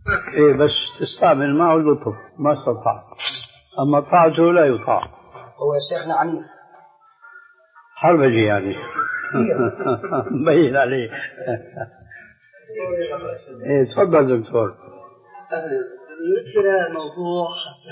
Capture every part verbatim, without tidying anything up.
إيه بس تستعمل معه اللطف ما استطعت، أما طاعته لا يطاع. هو شيخنا عنيف حربجي يعني مبين عليه. إيه تفضل دكتور. يذكر موضوع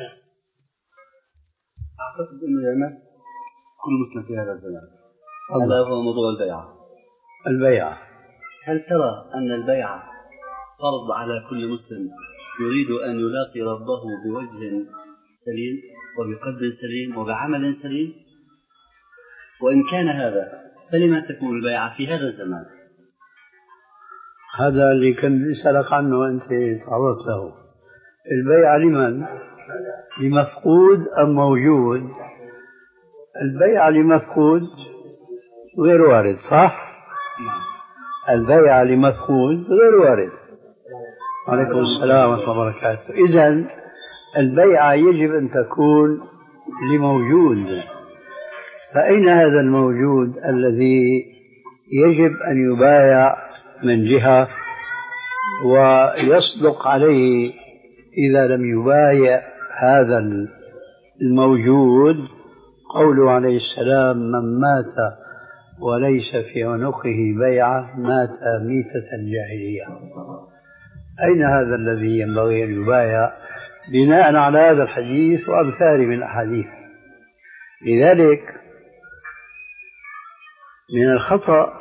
أعتقد أنه يمس كل مسلم في هذا الزمان، هذا هو موضوع البيعة. البيعة، هل ترى أن البيعة فرض على كل مسلم يريد أن يلاقي ربه بوجه سليم وبقلب سليم وبعمل سليم؟ وإن كان هذا فلما تكون البيعة في هذا الزمان؟ هذا اللي كنت أسألك عنه أنت تعرضت له. البيعة لمن؟ لمفقود أم موجود؟ البيعة لمفقود غير وارد، صح؟ البيعة لمفقود غير وارد. عليكم السلام ورحمة الله وبركاته. إذن البيعة يجب أن تكون لموجود، فأين هذا الموجود الذي يجب أن يبايع من جهة ويصدق عليه إذا لم يبايع هذا الموجود قوله عليه السلام: من مات وليس في عنقه بيعة مات ميتة الجاهلية. أين هذا الذي ينبغي أن يبايع بناء على هذا الحديث وأمثاله من الأحاديث؟ لذلك من الخطأ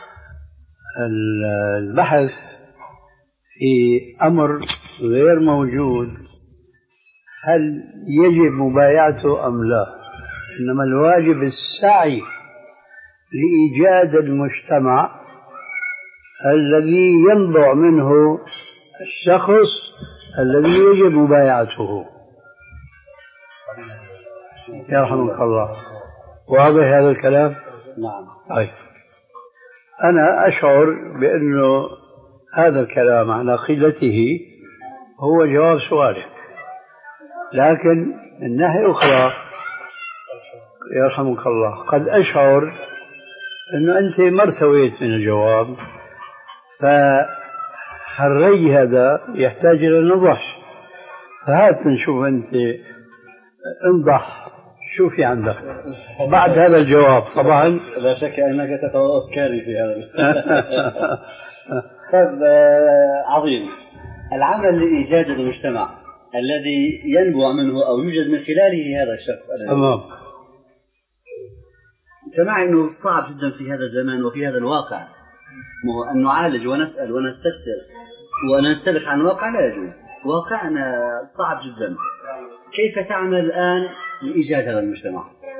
البحث في أمر غير موجود هل يجب مبايعته أم لا، إنما الواجب السعي لإيجاد المجتمع الذي ينبع منه الشخص الذي يجب مبايعته. يرحمك الله. واضح هذا الكلام؟ نعم. طيب، أنا أشعر بأنه هذا الكلام على قلته هو جواب سؤالك، لكن من ناحية أخرى يرحمك الله قد أشعر أنه أنت ما ارتويت من الجواب، فالري هذا يحتاج إلى نضح، فهات نشوف أنت انضح شو في عندك بعد هذا الجواب. طبعا لا شك أنك تتوقع أفكاري في هذا. طيب عظيم. العمل لإيجاد المجتمع الذي ينبع منه أو يوجد من خلاله هذا الشخص. تمام. سمع أنه صعب جدا في هذا الزمان وفي هذا الواقع أن نعالج ونسأل ونستفسر ونستلح عن واقع لا يجوز. واقعنا صعب جدا. كيف تعمل الآن لإيجاد هذا المجتمع؟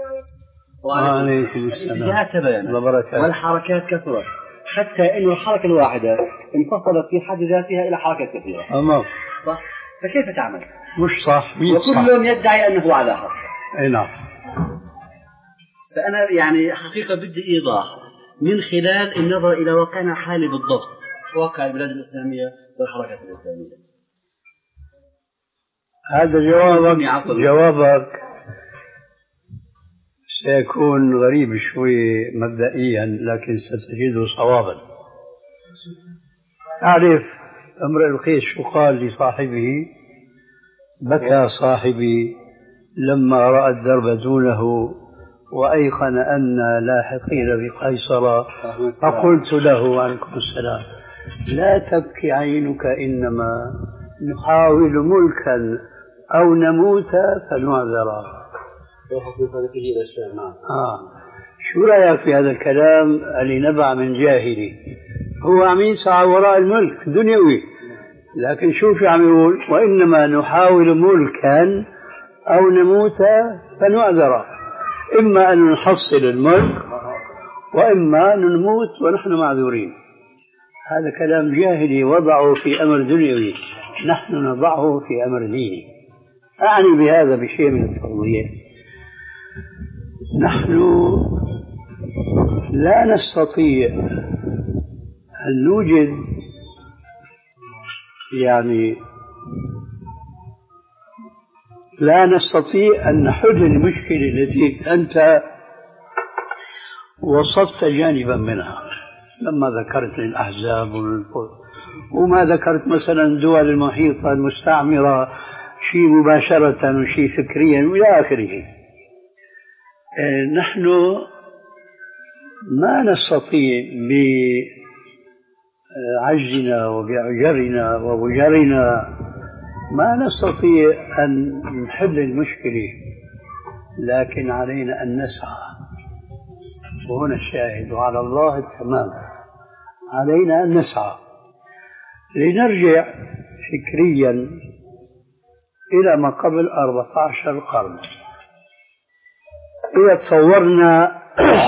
الاتجاهات تباينت والحركات كثرت، حتى أن الحركة الواحدة انفصلت في حد ذاتها إلى حركات كثيرة. أمام. صح؟ فكيف تعمل؟ مش صح. وكل يدعي أنه على حق. أي نعم. فأنا يعني حقيقة بدي إيضاح من خلال النظر إلى واقعنا حالي بالضبط، واقع البلاد الإسلامية والحركات الإسلامية. هذا جوابك جوابك سيكون غريب شوي مبدئيا، لكن ستجده صوابا. أعرف امرئ القيس شو قال لصاحبه: بكى صاحبي لما رأى الدرب دونه وأيقن أن لاحقين بقيصر، فقلت له عليكم السلام: لا تبكي عينك، إنما نحاول ملكا أو نموت فنعذرا. آه. شو رأيك في هذا الكلام اللي نبع من جاهلي؟ هو عم يسعى وراء الملك دنيوي، لكن شو في عم يقول؟ وإنما نحاول ملكا أو نموت فنعذرا، إما أن نحصل الملك وإما نموت ونحن معذورين. هذا كلام جاهلي وضعه في أمر دنيوي، نحن نضعه في أمر ديني. أعني بهذا بشيء من التوضيح. نحن لا نستطيع أن نوجد يعني لا نستطيع أن نحل المشكلة التي أنت وصفت جانبا منها لما ذكرت الأحزاب وما ذكرت مثلا الدول المحيطة المستعمرة شيء مباشرة وشيء فكريا إلى آخره. نحن ما نستطيع بعجزنا وبعجرنا وبجرنا ما نستطيع أن نحل المشكلة، لكن علينا أن نسعى. وهنا الشاهد، وعلى الله التمام. علينا أن نسعى لنرجع فكريا إلى ما قبل أربعة عشر قرن. إذا تصورنا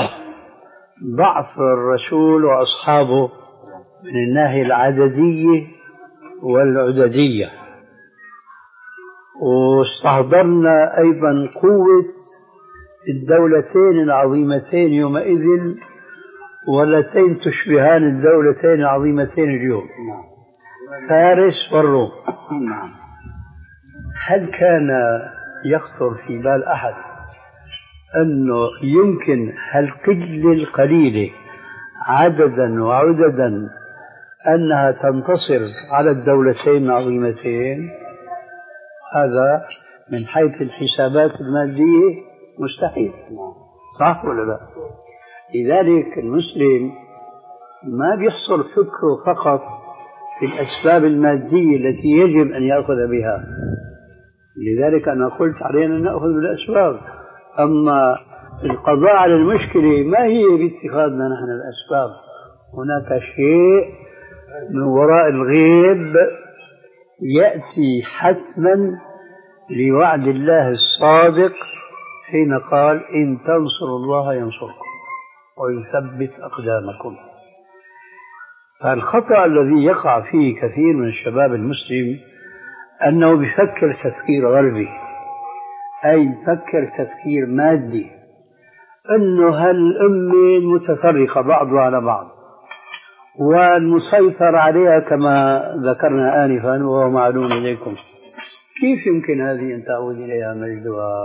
ضعف الرسول وأصحابه من الناحية العددية والعددية، واستحضرنا أيضا قوة الدولتين العظيمتين يومئذ واللتين تشبهان الدولتين العظيمتين اليوم، فارس والروم. هل كان يخطر في بال أحد أنه يمكن هالقلة القليلة عددا وعددا أنها تنتصر على الدولتين العظيمتين؟ هذا من حيث الحسابات المادية مستحيل، صح ولا لا؟ لذلك المسلم ما بيحصر فكره فقط في الأسباب المادية التي يجب أن يأخذ بها. لذلك أنا قلت علينا أن نأخذ بالأسباب، أما القضاء على المشكلة ما هي باتخاذنا نحن الأسباب. هناك شيء من وراء الغيب يأتي حتما لوعد الله الصادق حين قال إن تنصروا الله ينصركم ويثبت أقدامكم. فالخطأ الذي يقع فيه كثير من الشباب المسلم أنه بيفكر تفكير غربي، أي يفكر تفكير مادي، أنه هالأمة المتفرقة بعضها على بعض والمسيطر عليها كما ذكرنا آنفا وهو معلوم إليكم، كيف يمكن هذه أن تعود إليها مجدها؟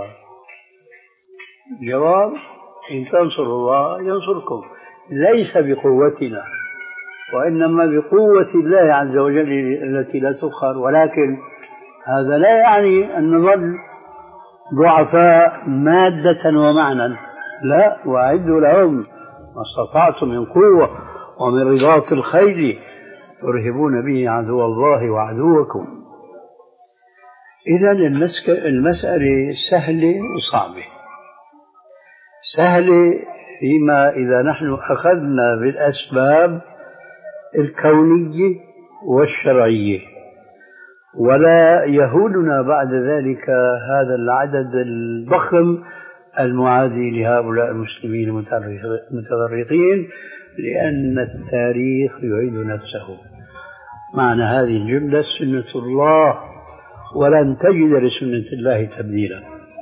جواب: إن تنصروا الله ينصركم، ليس بقوتنا وإنما بقوة الله عز وجل التي لا تقهر. ولكن هذا لا يعني أن نظل ضعفاء مادة ومعنى، لا، وأعدوا لهم ما استطعتم من قوة ومن رباط الخيل ترهبون به عدو الله وعدوكم. إذا المسألة سهلة وصعبة. سهلة فيما إذا نحن أخذنا بالأسباب الكونية والشرعية، ولا يهولنا بعد ذلك هذا العدد الضخم المعادي لهؤلاء المسلمين المتفرقين، لأن التاريخ يعيد نفسه. معنى هذه الجملة سنة الله، ولن تجد لسنة الله تبديلا.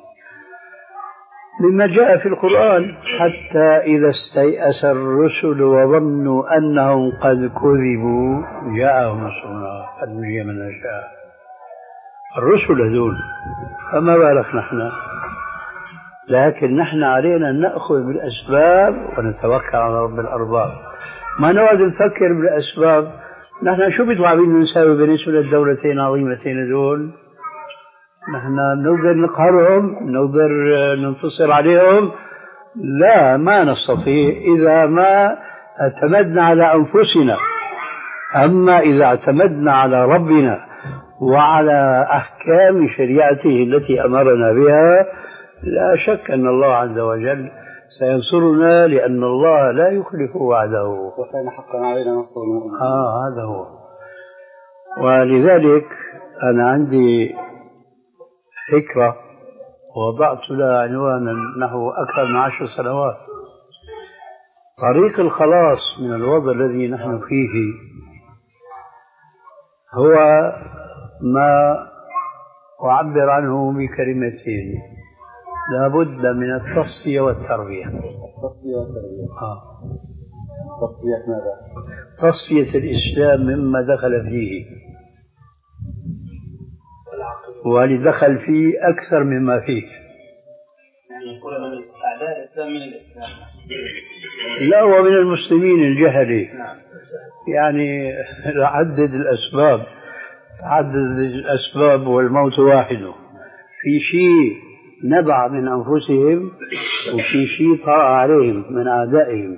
مما جاء في القرآن: حتى إذا استيأس الرسل وظنوا أنهم قد كذبوا جاءهم نصرنا فنجي من نشاء. الرسل هذول، فما بالك نحن؟ لكن نحن علينا أن نأخذ بالأسباب ونتوكل على رب الأرباب، ما نقعد نفكر بالأسباب. نحن شو بيطلع بينا نساوي بالنسبة للدولتين العظيمتين دول؟ نحن نقدر نقهرهم، نقدر ننتصر عليهم؟ لا، ما نستطيع إذا ما اعتمدنا على أنفسنا. أما إذا اعتمدنا على ربنا وعلى أحكام شريعته التي أمرنا بها، لا شك أن الله عز وجل سينصرنا، لأن الله لا يخلف وعده، وكان حقا علينا نصر المؤمنين. آه هذا هو. ولذلك أنا عندي فكرة وضعت لها عنوانا نحو أكثر من عشر سنوات: طريق الخلاص من الوضع الذي نحن فيه هو ما أعبر عنه بكلمتين: لا بد من التصفية والتربية. التصفية والتربية. آه. تصفية ماذا؟ تصفية الإسلام مما دخل فيه، ولدخل فيه أكثر مما فيه. يعني يقول من أعداء الإسلام من الإسلام. لا، ومن المسلمين الجهلي. نعم. يعني عدد الأسباب، تعدد الأسباب والموت واحد. في شيء نبع من أنفسهم وفي شيء طرأ عليهم من أعدائهم.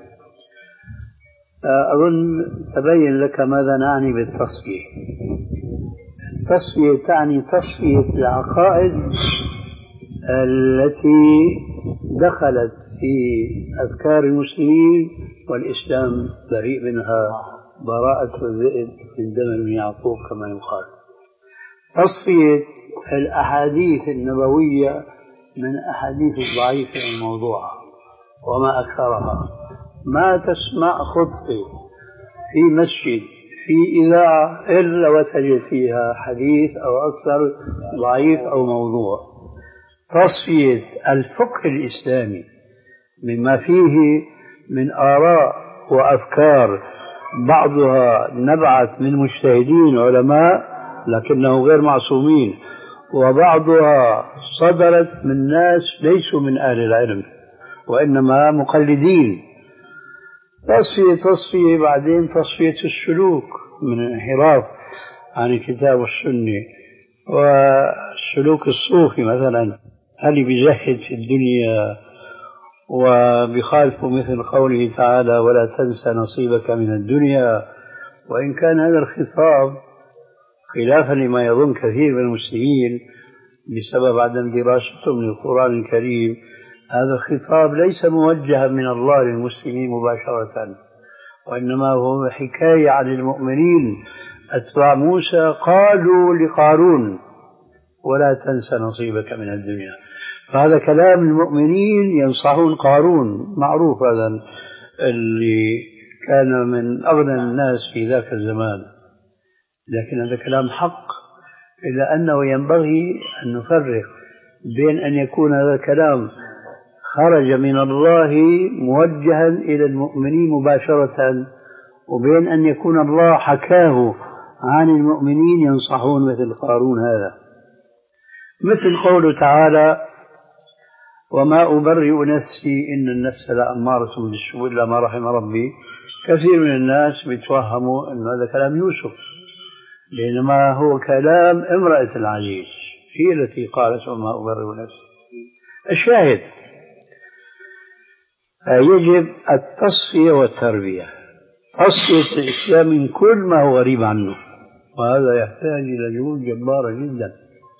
أظن تبين لك ماذا نعني بالتصفية. التصفية تعني تصفية العقائد التي دخلت في أفكار المسلمين والإسلام بريء منها براءة الذئب من دم من يعقوب كما يقال. تصفية الأحاديث النبوية من أحاديث الضعيفة الموضوعة وما أكثرها. ما تسمع خطبة في مسجد في إذاعة إلا وتجد فيها حديث أو أكثر ضعيف أو موضوع. تصفية الفقه الإسلامي مما فيه من آراء وأفكار بعضها نبعت من مجتهدين علماء لكنهم غير معصومين، وبعضها صدرت من ناس ليسوا من أهل العلم وإنما مقلدين. تصفية تصفية بعدين تصفية السلوك من الانحراف عن الكتاب والسنة، والسلوك الصوفي مثلا هل بيزهد في الدنيا وبخالف مثل قوله تعالى ولا تنسى نصيبك من الدنيا. وإن كان هذا الخطاب خلافا لما يظن كثير من المسلمين بسبب عدم دراستهم للقرآن الكريم، هذا الخطاب ليس موجها من الله للمسلمين مباشرة، وإنما هو حكاية عن المؤمنين أتباع موسى قالوا لقارون ولا تنسى نصيبك من الدنيا. فهذا كلام المؤمنين ينصحون قارون، معروف هذا اللي كان من أغنى الناس في ذاك الزمان، لكن هذا كلام حق، إلا أنه ينبغي أن نفرق بين أن يكون هذا الكلام خرج من الله موجها إلى المؤمنين مباشرة، وبين أن يكون الله حكاه عن المؤمنين ينصحون مثل قارون هذا. مثل قوله تعالى وما أبرئ نفسي إن النفس لأمارة بالسوء إلا ما رحم ربي. كثير من الناس بيتوهموا أن هذا كلام يوسف، بينما هو كلام امرأة العزيز هي التي قالت وما أبرئ نفسي. الشاهد يجب التصفية والتربية، تصفية الإسلام من كل ما هو غريب عنه، وهذا يحتاج إلى جهود جبارة جدا،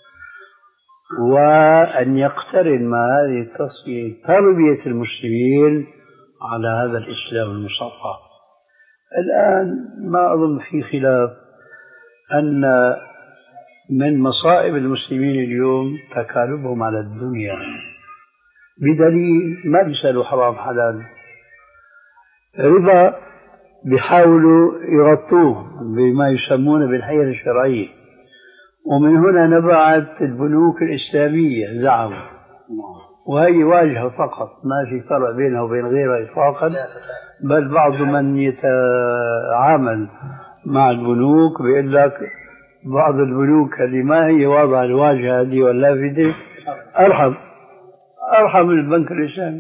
وأن يقترن مع هذه التصفية تربية المسلمين على هذا الإسلام المصفى. الآن ما أظن في خلاف أن من مصائب المسلمين اليوم تكالبهم على الدنيا، بدليل ما بيسألوا حرام حلال، ربا بيحاولوا يغطوه بما يسمونه بالحيل الشرعية، ومن هنا نبعت البنوك الإسلامية زعموا، وهي واجهة فقط ما في فرق بينها وبين غيرها إطلاقا، بل بعض من يتعامل مع البنوك بيقول لك بعض البنوك اللي ما هي واضعة الواجهة هذه واللافتة أرحم أرحم من البنك الإسلامي.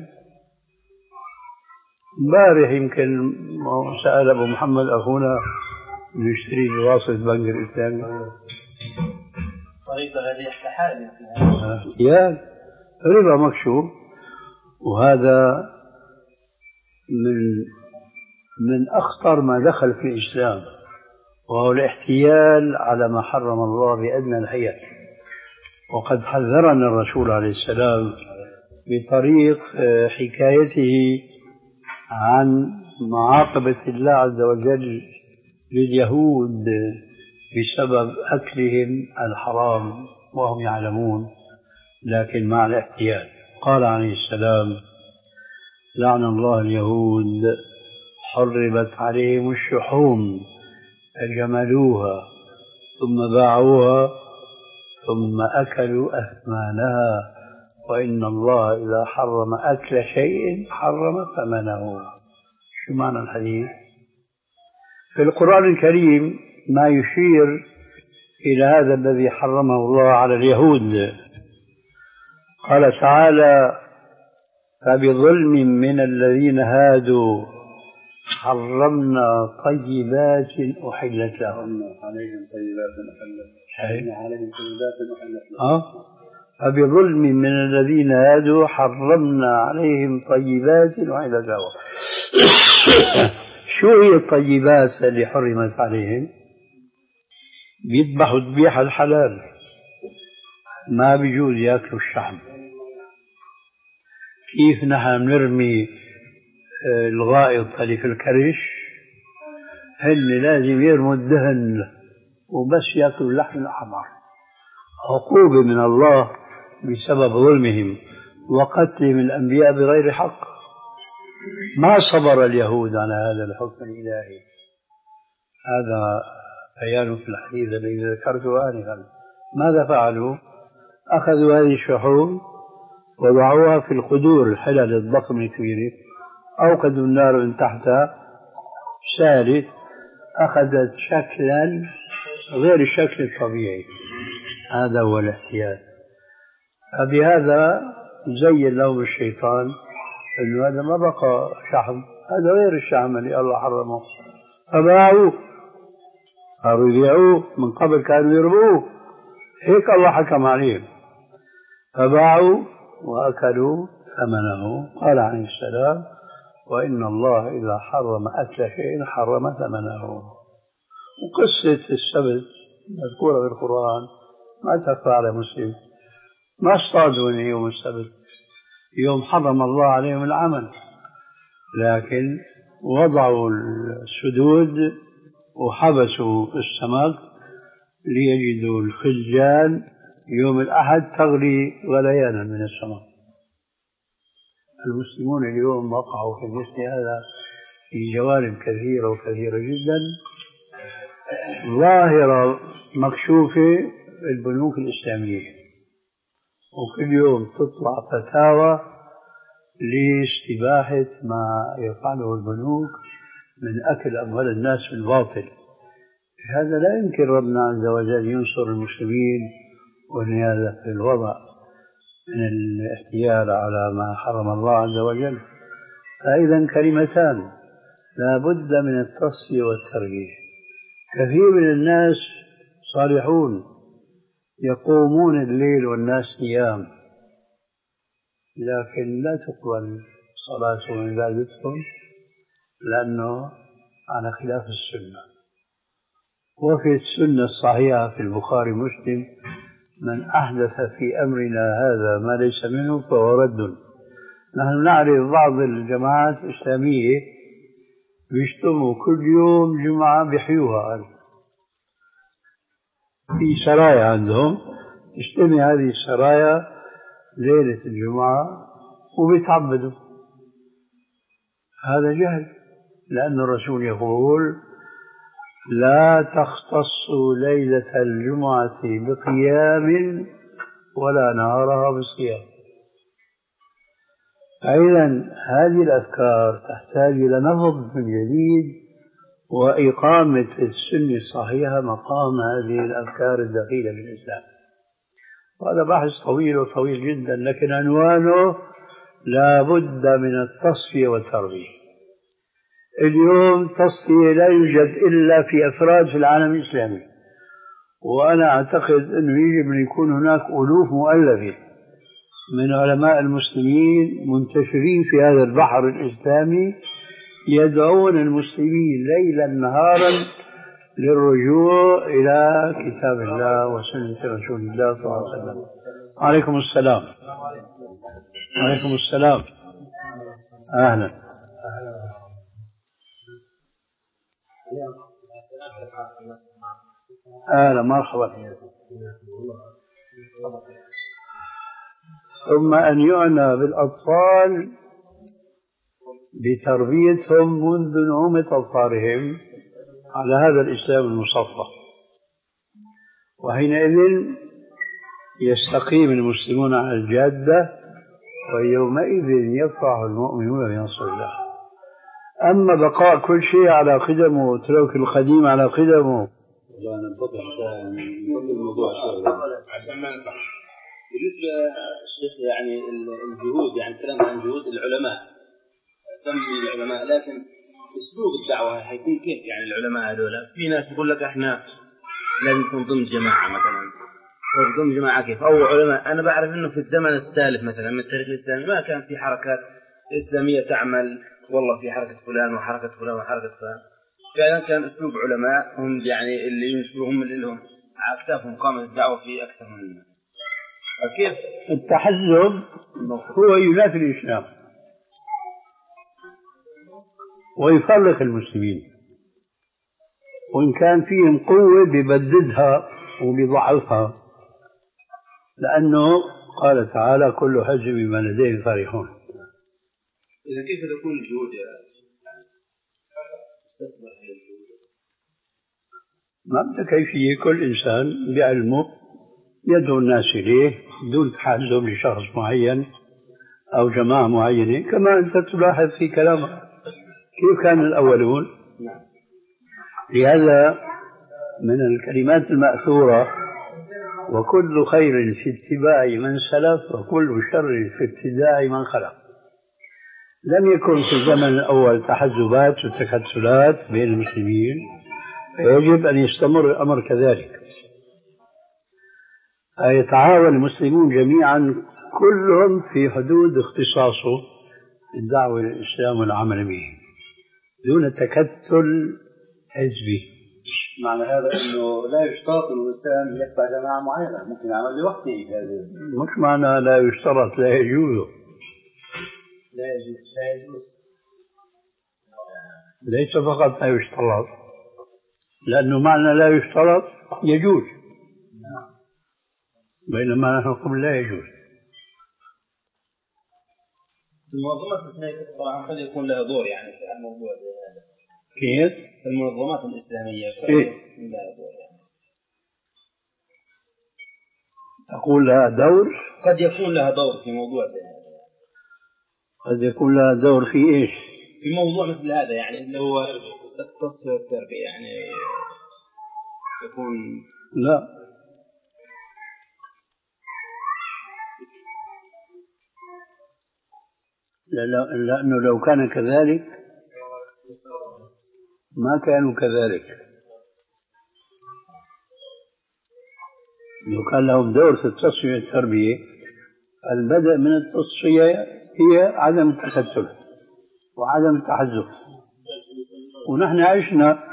امبارح يمكن سأل أبو محمد أخونا نشتري بواسطة البنك الإسلامي طريقة هذه حالة يا ربا مكشوف، وهذا من من أخطر ما دخل في الإسلام، وهو الاحتيال على ما حرم الله بأدنى الحيل. وقد حذرنا الرسول عليه السلام بطريق حكايته عن معاقبة الله عز وجل لليهود بسبب أكلهم الحرام وهم يعلمون لكن مع الاحتيال. قال عليه السلام لعن الله اليهود حرمت عليهم الشحوم فجملوها ثم باعوها ثم أكلوا أثمانها وإن الله إذا حرم أكل شيء حرم ثمنه. شو معنى الحديث؟ في القرآن الكريم ما يشير إلى هذا الذي حرمه الله على اليهود. قال تعالى فبظلم من الذين هادوا حرمنا طيبات أحلت لهم. عليهم طيبات أحلت عليهم طيبات أحلت لهم. أه؟ فبظلم من الذين هادوا حرمنا عليهم طيبات أحلت لهم. شو هي الطيبات اللي حرمت عليهم؟ بيذبحوا ذبيحة الحلال، ما بيجوز ياكلوا الشحم. كيف نحن نرمي الغائط اللي في الكرش، هن لازم يرموا الدهن وبس ياكلوا اللحم الأحمر. عقوبة من الله بسبب ظلمهم وقتلهم الأنبياء بغير حق. ما صبر اليهود على هذا الحكم الإلهي. هذا بيان في الحديث الذي ذكرته آنفا. ماذا فعلوا؟ أخذوا هذه الشحوم وضعوها في القدور الحلل الضخمة الكبيرة، أوقدوا النار من تحتها، سالت، أخذت شكلا غير الشكل الطبيعي. هذا هو الاحتيال. فبهذا زين لهم الشيطان أنه هذا ما بقى شحم، هذا غير الشحم اللي الله حرمه، فباعوه، صاروا يبيعوه. من قبل كانوا يربوه، هيك الله حكم عليهم، فباعوا وأكلوا ثمنه. قال عليه السلام: وإن الله إذا حرم أكل شيء حرم ثمنه. وقصة السبت مذكورة في القرآن ما تخفى على مسلم. ما اصطادوا يوم السبت، يوم حرم الله عليهم العمل، لكن وضعوا السدود وحبسوا السمك ليجدوا الخزان يوم الأحد تغلي غليانا من السمك. المسلمون اليوم وقعوا في مثل هذا في جوانب كثيرة وكثيرة جدا، ظاهرة مكشوفة البنوك الإسلامية، وكل يوم تطلع فتاوى لاستباحة ما يفعله البنوك من أكل أموال الناس بالباطل. هذا لا يمكن ربنا عز وجل ينصر المسلمين ولهذا في الوضع من الاحتيال على ما حرم الله عز وجل. فإذا كلمتان لا بد من التصفية والترغيب. كثير من الناس صالحون يقومون الليل والناس نيام، لكن لا تقبل صلاتهم وعبادتهم لأنه على خلاف السنة. وفي السنة الصحيحة في البخاري مسلم: من أحدث في أمرنا هذا ما ليس منه فهو رد. نحن نعرف بعض الجماعات الإسلامية بيجتمعوا كل يوم جمعة بحيوها، في سرايا عندهم تجتمع هذه السرايا ليلة الجمعة وبيتعبدوا. هذا جهل، لأن الرسول يقول: لا تختصوا ليلة الجمعة بقيام ولا نهارها بصيام. أيضا هذه الأفكار تحتاج إلى نهض من جديد وإقامة السنة الصحيحة مقام هذه الأفكار الدخيلة في الإسلام. وهذا بحث طويل وطويل جدا، لكن عنوانه لا بد من التصفية والتربية. اليوم تصفية لا يوجد إلا في أفراد في العالم الإسلامي، وأنا أعتقد أنه يجب أن يكون هناك ألوف مؤلفة من علماء المسلمين منتشرين في هذا البحر الإسلامي يدعون المسلمين ليلا نهارا للرجوع إلى كتاب الله وسنة رسول الله صلى الله عليه وسلم. عليكم السلام. عليكم السلام. أهلا. أهلا مرحبا. ثم أن يعنى بالأطفال بتربيتهم منذ نعومة أظفارهم على هذا الإسلام المصفى، وحينئذ يستقيم المسلمون على الجادة، ويومئذ يفرح المؤمنون بنصر الله. أما بقاء كل شيء على قدمه وترك القديم على قدمه. والله أنا بفضل بفضل الموضوع عشان ما نفهم. بالنسبة الشيخ يعني الجهود، يعني كلام عن جهود العلماء، سمي العلماء، لكن اسلوب الدعوه حيكون كيف؟ يعني العلماء هذول في ناس يقول لك احنا لازم نكون ضمن جماعه مثلا، ضمن جماعه كيف؟ او علماء انا بعرف انه في الزمن السالف مثلا من التاريخ الاسلامي ما كان في حركات اسلاميه تعمل والله في حركه فلان وحركه فلان وحركه فلان، فعلا كان اسلوب علماء هم يعني اللي ينشروا هم اللي لهم على اكتافهم قامت الدعوه في اكثر من كيف التحزب هو ينافي الإسلام ويفرق المسلمين، وإن كان فيهم قوة ببددها وبضعفها، لأنه قال تعالى كل حزب بما لديه فرحون. إذا كيف تكون الجهود يا ما بدك كيفية، كل إنسان بعلمه يدعو الناس إليه دون تحزب لشخص معين أو جماعة معينة، كما أنت تلاحظ في كلامك كيف كان الأولون. لهذا من الكلمات المأثورة وكل خير في اتباع من سلف وكل شر في ابتداع من خلق. لم يكن في الزمن الأول تحزبات وتكتلات بين المسلمين، فيجب أن يستمر الأمر كذلك، يتعاون المسلمون جميعا كلهم في حدود اختصاصه الدعوة للإسلام والعمل به دون تكتل حزبي. معنى هذا أنه لا يشترط أن الإنسان يتبع جماعة معينة، ممكن يعمل لوحده. مش معنى لا يشترط، لا يجوز. لا يجوز لا يجوز ليس فقط لا يشترط، لأنه معنى لا يشترط يجوز، بينما نحن نقول لا يجوز. المنظمات الإسلامية طبعا قد يكون لها دور يعني في الموضوع هذا. كيف؟ المنظمات الإسلامية قد إيه؟ يكون لها دور يعني. أقول لها دور؟ قد يكون لها دور في موضوع زي هذا. قد يكون لها دور في إيش؟ في موضوع مثل هذا يعني اللي هو التصفية والتربية يعني يكون. لا، لأنه لو كان كذلك ما كانوا كذلك. لو كان لهم دور في التصفية والتربية، البدء من التصفية هي عدم التكتل وعدم التحزب، ونحن عشنا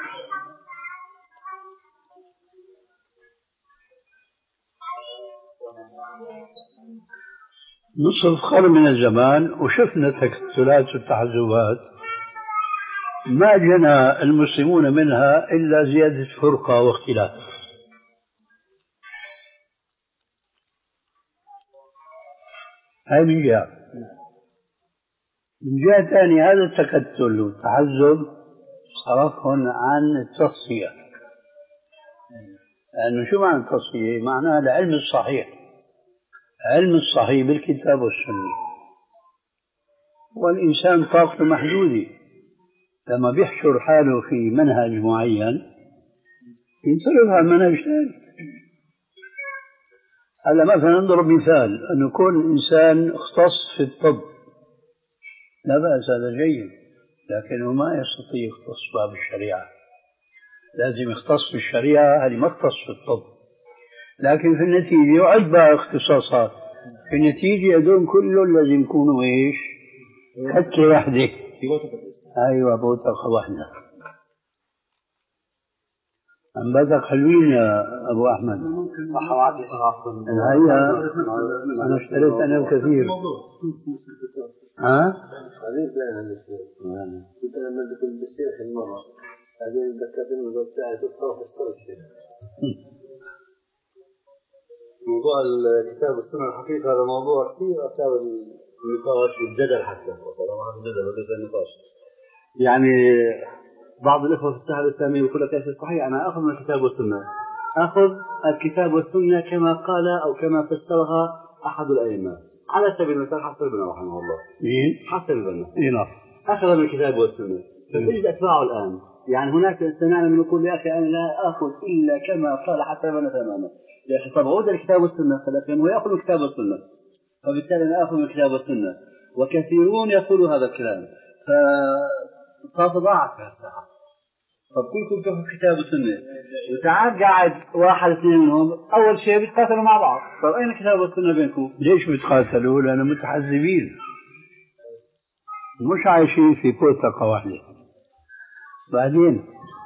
نصف قرن من الزمان وشفنا التكتلات والتحزبات ما جنى المسلمون منها إلا زيادة فرقة واختلاف. هاي من جهة. من جهة ثانية هذا التكتل والتحزب صرفهم عن التصفية، لأنه شو معنى التصفية؟ معناها العلم الصحيح، علم الصحيح بالكتاب والسنة، والإنسان طاقته محدودة، لما بيحشر حاله في منهج معين ينصرف على منهج ثاني. هلا مثلا نضرب مثال أن يكون إنسان اختص في الطب، لا بأس، هذا جيد، لكنه ما يستطيع يختص باب الشريعة، لازم يختص في الشريعة، هذه ما اختص في الطب، لكن في النتيجة يعد بقى اختصاصات، في النتيجة هذول كلهم لازم يكونوا ايش؟ كتلة واحدة. ايوه بوتقة واحدة. أنباتك حلوين يا أبو أحمد. هيا أنا اشتريت أنا الكثير. ها؟ هذه فعلا كنت لما دخل بالشيخ المرة هذه ذكرتني الموضوع بتاعي تطرح اشترك شيء. موضوع الكتاب والسنة الحقيقة هذا موضوع كثير أثار النقاش والجدل، حتى طبعا الجدل وليس النقاش. يعني بعض الإخوة في الساحة الإسلامية يقول لك يا صحيح أنا أخذ من الكتاب والسنة، أخذ الكتاب والسنة كما قال أو كما فسرها أحد الأئمة، على سبيل المثال حسن البنا رحمه الله. مين؟ حسن البنا. إيه نعم. أخذ من الكتاب والسنة، فتجد أتباعه الآن. يعني هناك سمعنا من يقول يا أخي أنا لا أخذ إلا كما قال حسن البنا تماما. يا أخي طب عود الكتاب والسنة، فلكن هو يأخذ الكتاب والسنة، فبالتالي أنا آخذ من الكتاب والسنة، وكثيرون يقولوا هذا الكلام. صار ضاعت في الساعة. طب كلكم بتاخذوا كتاب وسنة وتعال قاعد واحد اثنين منهم أول شيء بيتقاتلوا مع بعض. طب أين الكتاب والسنة بينكم؟ ليش بيتقاتلوا؟ لأنهم متحزبين مش عايشين في بوتقة واحدة. بعدين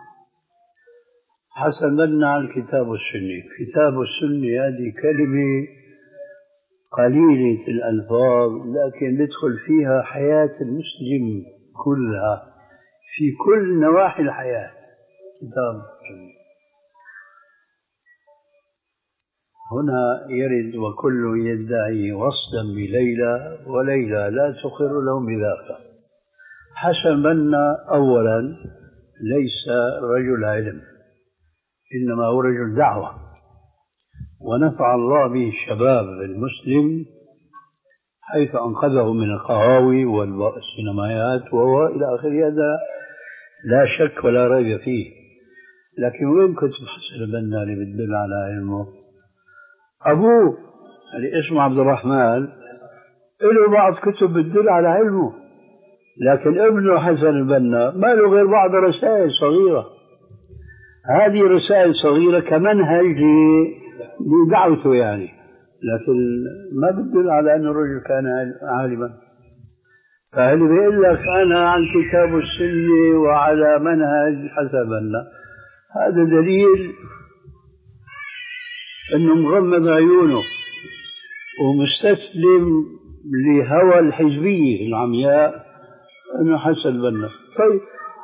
حسبنا على الكتاب والسنة. كتاب والسنة هذه كلمة قليلة الألفاظ لكن ندخل فيها حياة المسلم كلها في كل نواحي الحياة. كتاب والسنة هنا يرد وكل يدعي وصلا بليلى وليلى لا تقر لهم بذاك. حسبنا أولا ليس رجل علم إنما هو رجل دعوة، ونفع الله به الشباب المسلم حيث أنقذه من القهاوي والسينمائيات وهو إلى آخره. هذا لا شك ولا ريب فيه. لكن وين كتب حسن البنا اللي بتدل على علمه؟ أبوه اللي اسمه عبد الرحمن له بعض كتب بتدل على علمه، لكن ابنه حسن البنا ما له غير بعض رسائل صغيرة. هذه رسائل صغيرة كمنهج لدعوته يعني، لكن ما بتدل على أن الرجل كان عالما. فهل بيقول لك أنا عن كتاب السنة وعلى منهج حسن البنا، هذا دليل أنه مغمض عيونه ومستسلم لهوى الحزبية العمياء أنه حسن البنا. طيب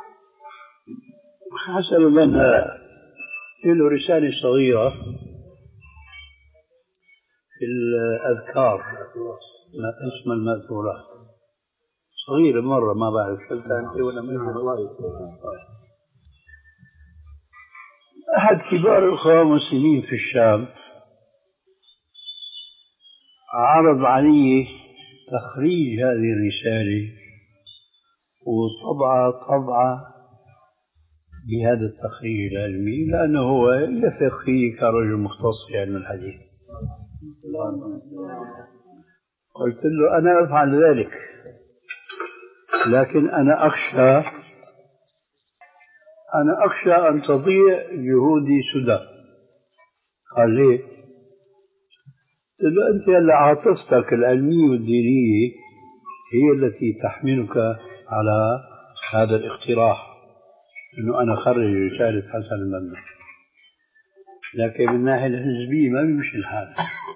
حسن البنا له رسالة صغيرة في الأذكار اسمها المأثورات، صغيرة مرة ما بعرف شو كانت ولا من الله. أحد كبار الأخوة المسلمين في الشام عرض علي تخريج هذه الرسالة وطبعة طبعة بهذا التخريج العلمي، لأنه هو يثق فيه كرجل مختص في علم الحديث. قلت له أنا أفعل ذلك، لكن أنا أخشى أنا أخشى أن تضيع جهودي سدى. قال ليه؟ قلت له أنت هلا عاطفتك العلمية والدينية هي التي تحملك على هذا الاقتراح أنه أنا أخرج رسالة حسن البنا، لكن من الناحية الحزبية ما بيمشي الحال،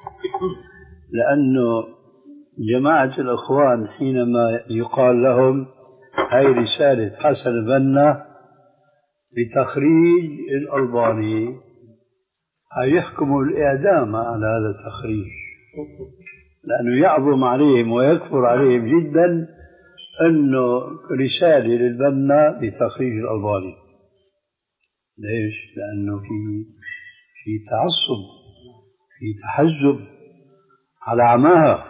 لأنه جماعة الأخوان حينما يقال لهم هاي رسالة حسن البنا بتخريج الألباني هيحكموا الإعدام على هذا التخريج، لأنه يعظم عليهم ويكفر عليهم جدا أنه رسالة للبنا بتخريج الألباني. ليش؟ لأنه في في تعصب، في تحزب على عماها،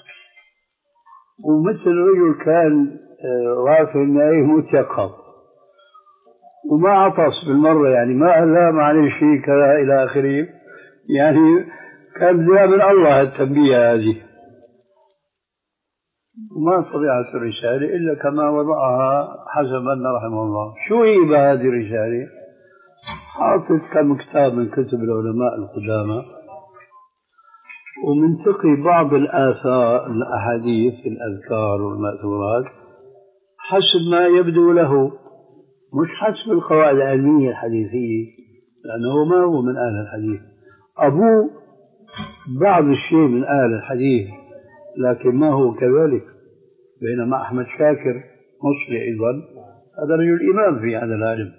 ومثل رجل كان غافل أنه يموت يقظ وما عطس بالمرة، يعني ما قال لا معلش شيء كذا إلى آخره، يعني كان بدها من الله التنبيه هذه. وما طبيعة الرسالة إلا كما وضعها حسن البنا رحمه الله. شو هي بهذه الرسالة؟ حاطط كم كتاب من كتب العلماء القدامى ومنتقي بعض الآثار الأحاديث في الأذكار والمأثورات حسب ما يبدو له، مش حسب القواعد العلمية الحديثية، لأنه ما هو من أهل الحديث. أبوه بعض الشيء من أهل الحديث لكن ما هو كذلك، بينما أحمد شاكر مصري أيضا هذا رجل إمام في هذا العلم.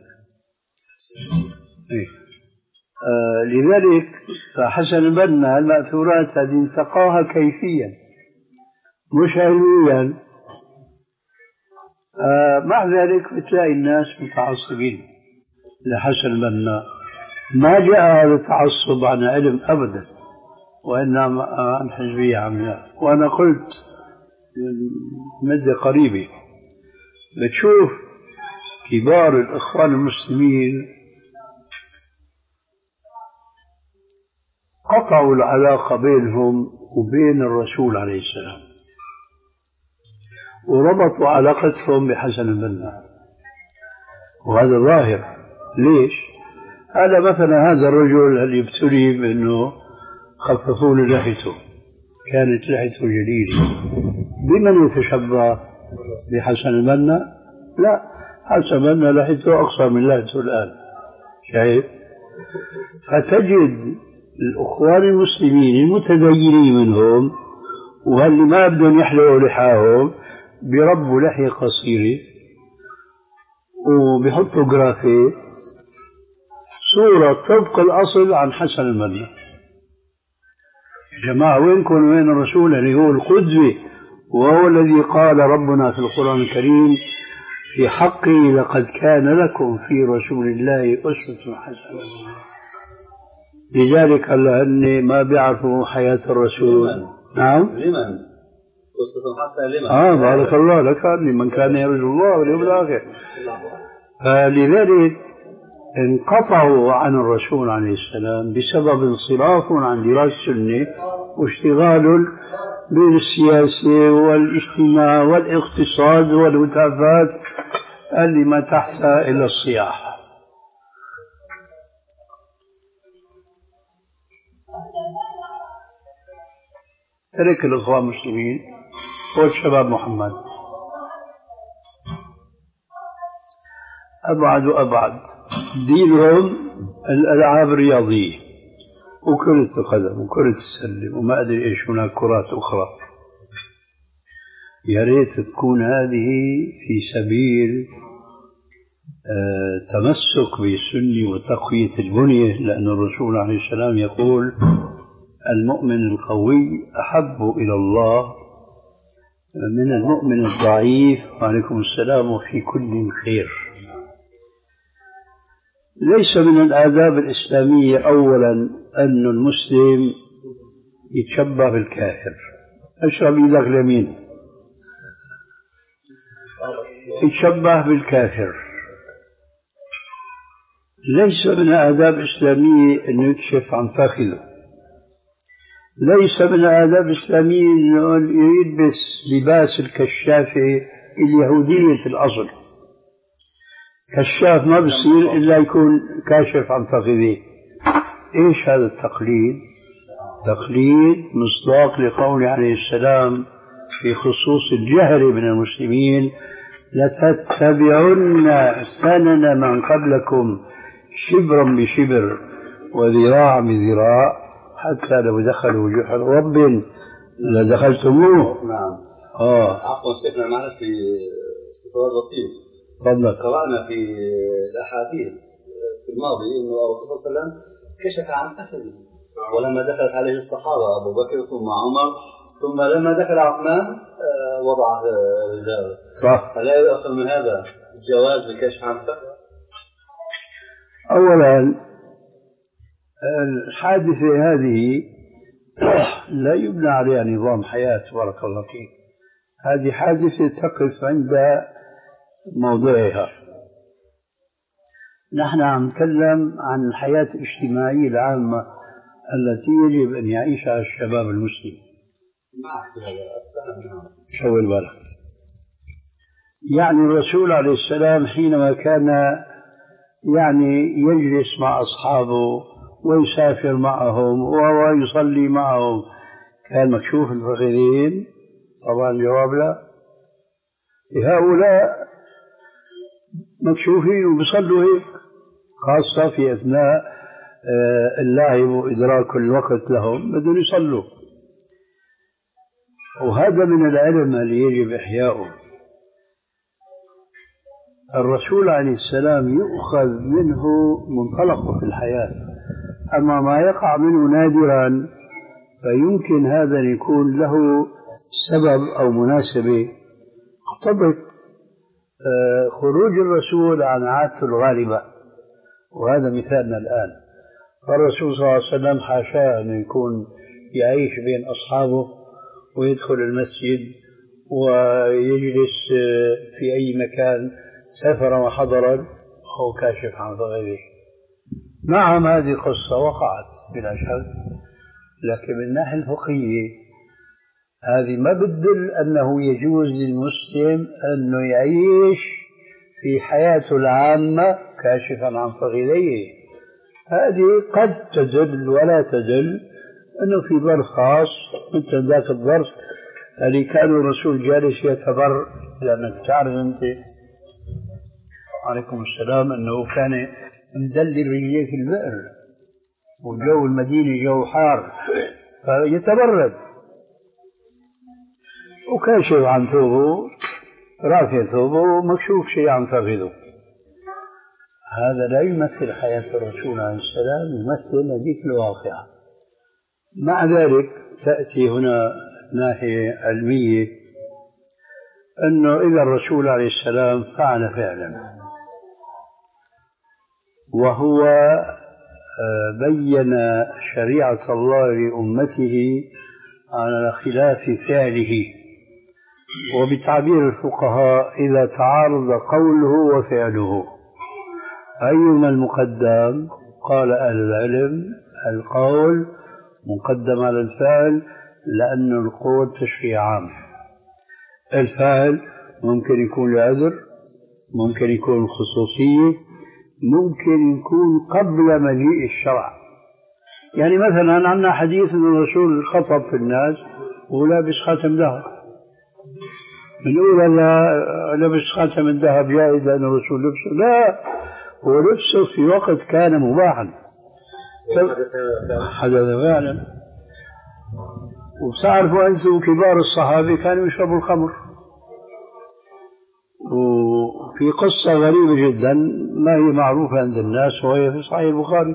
إيه. آه لذلك فحسن البنا المأثورات هذه انتقاها كيفيا مش علميا. آه مع ذلك بتلاقي الناس متعصبين لحسن البنا. ما جاء هذا التعصب عن علم أبدا، وإنما عن حزبية عمياء. وأنا قلت مدة قريبة بتشوف كبار الإخوان المسلمين قطعوا العلاقة بينهم وبين الرسول عليه السلام وربطوا علاقتهم بحسن البنا. وهذا ظاهر. ليش؟ هذا مثلا هذا الرجل اللي ابتلي بأنه خففوا له لحيته، كانت لحيته جليلة، بمن يتشبه؟ بحسن البنا؟ لا، حسن البنا لحيته أقصر من لحيته الآن، شايف؟ فتجد الأخوان المسلمين المتدينين منهم واللي ما بدهم يحلقوا لحاهم بيربوا لحية قصيرة وبيحطوا جرافيت صورة طبق الأصل عن حسن البنا. يا جماعة وينكم وين الرسول اللي هو القدوة، وهو الذي قال ربنا في القرآن الكريم في حقه لقد كان لكم في رسول الله أسوة حسنة. لذلك قال أني ما بيعرفوا حياة الرسول. لمن؟ نعم لمن؟ أسوة حسنة لمن؟ آه بارك الله لك، لمن كان يرجو الله واليوم الآخر. فلذلك انقطعوا عن الرسول عليه السلام بسبب انصراف عن دراسة السنة واشتغال بالسياسة والاجتماع والاقتصاد والهتافات اللي ما تحتاج إلى الصياح. ترك الإخوان المسلمين والشباب محمد أبعد وأبعد. دينهم الألعاب الرياضية وكرة القدم وكرة السلة وما أدري إيش هناك كرات أخرى. يا ريت تكون هذه في سبيل آه تمسك بالسنة وتقوية البنية، لأن الرسول عليه السلام يقول المؤمن القوي أحب إلى الله من المؤمن الضعيف وعليكم السلام وفي كل خير. ليس من الآداب الإسلامية أولا أن المسلم يتشبه بالكافر. اشرب إيدك اليمين، يتشبه بالكافر. ليس من الآداب الإسلامية أن يكشف عن فخذه. ليس من الآداب الإسلامية أن يلبس لباس الكشافة اليهودية الأصل. كشاف ما بصير إلا يكون كاشف عن فخذه. إيش هذا التقليد؟ تقليد مصداق لقول عليه السلام في خصوص الجهل من المسلمين لتتبعن سنن من قبلكم شبرا بشبر وذراع بذراع حتى لو دخلوا جحر رب لدخلتموه. نعم. آه. عفوا شيخنا معلش في استطراد بسيط. تفضل. قرأنا في الأحاديث في الماضي أنه الرسول صلى الله عليه وسلم كشف عن فخذه، ولما دخلت عليه الصحابة أبو بكر ثم عمر ثم لما دخل عثمان وضع رجاله. صح. فلا يؤخذ من هذا الجواز بكشف عن فخذه؟ أولا الحادثة هذه لا يبنى عليها نظام حياة بارك الله فيك. هذه حادثة تقف عند موضوعها. نحن عم نتكلم عن الحياة الاجتماعية العامة التي يجب أن يعيشها الشباب المسلم. شو بالك؟ يعني الرسول عليه السلام حينما كان يعني يجلس مع أصحابه ويسافر معهم ويصلي معهم كان مكشوف الفخذين؟ طبعا الجواب لا. هؤلاء مكشوفين وبيصلوا هيك، خاصة في أثناء اللعب وإدراك الوقت لهم بدهم يصلوا. وهذا من العلم اللي يجب إحياؤه. الرسول عليه السلام يؤخذ منه منطلقه في الحياة، أما ما يقع منه نادرا فيمكن هذا أن يكون له سبب أو مناسبة تقتضي خروج الرسول عن عادته الغالبة، وهذا مثالنا الآن. فالرسول صلى الله عليه وسلم حاشاه أن يكون يعيش بين أصحابه ويدخل المسجد ويجلس في أي مكان سافر وحضرا هو كاشف عن فخذه. نعم هذه قصة وقعت بلا شك، لكن من الناحية الفقهية هذه ما بتدل أنه يجوز للمسلم أنه يعيش في حياته العامة كاشفا عن فخذيه. هذه قد تدل ولا تدل أنه في ظرف خاص مثل ذاك الظرف اللي كان الرسول جالس يتبر، لأنك تعرف أنت عليكم السلام أنه كان مدلل رجليه في البئر وجو المدينة جو حار فيتبرد، وكاشف عن ثوبه رافع ثوبه ومكشوف شيء عن فخذه. هذا لا يمثل حياة الرسول عليه السلام، يمثل هذيك الواقعة. مع ذلك تأتي هنا ناحية علمية أنه إذا الرسول عليه السلام فعل فعلا وهو بين شريعة الله لأمته على خلاف فعله، وبتعبير الفقهاء إذا تعارض قوله وفعله أيما المقدم؟ قال أهل العلم القول مقدم على الفعل، لأن القول تشريع عام. الفعل ممكن يكون لعذر، ممكن يكون خصوصية، ممكن يكون قبل مجيء الشرع. يعني مثلا عندنا حديث أن الرسول خطب في الناس ولابس خاتم ذهب، بنقول الله لبس خاتم الذهب جائز لأن الرسول لبسه؟ لا، هو لبسه في وقت كان مباحا حدث فعلا. وبتعرفوا أنتم كبار الصحابة كانوا يشربوا الخمر، وفي قصة غريبة جدا ما هي معروفة عند الناس وهي في صحيح البخاري،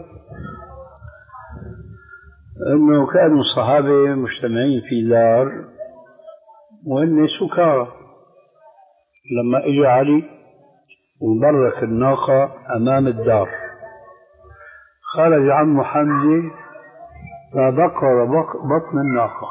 أنه كانوا الصحابة مجتمعين في دار وهن سكارى، لما اجى علي وبرك الناقة أمام الدار خرج عمه حمزة فبقر بطن الناقة،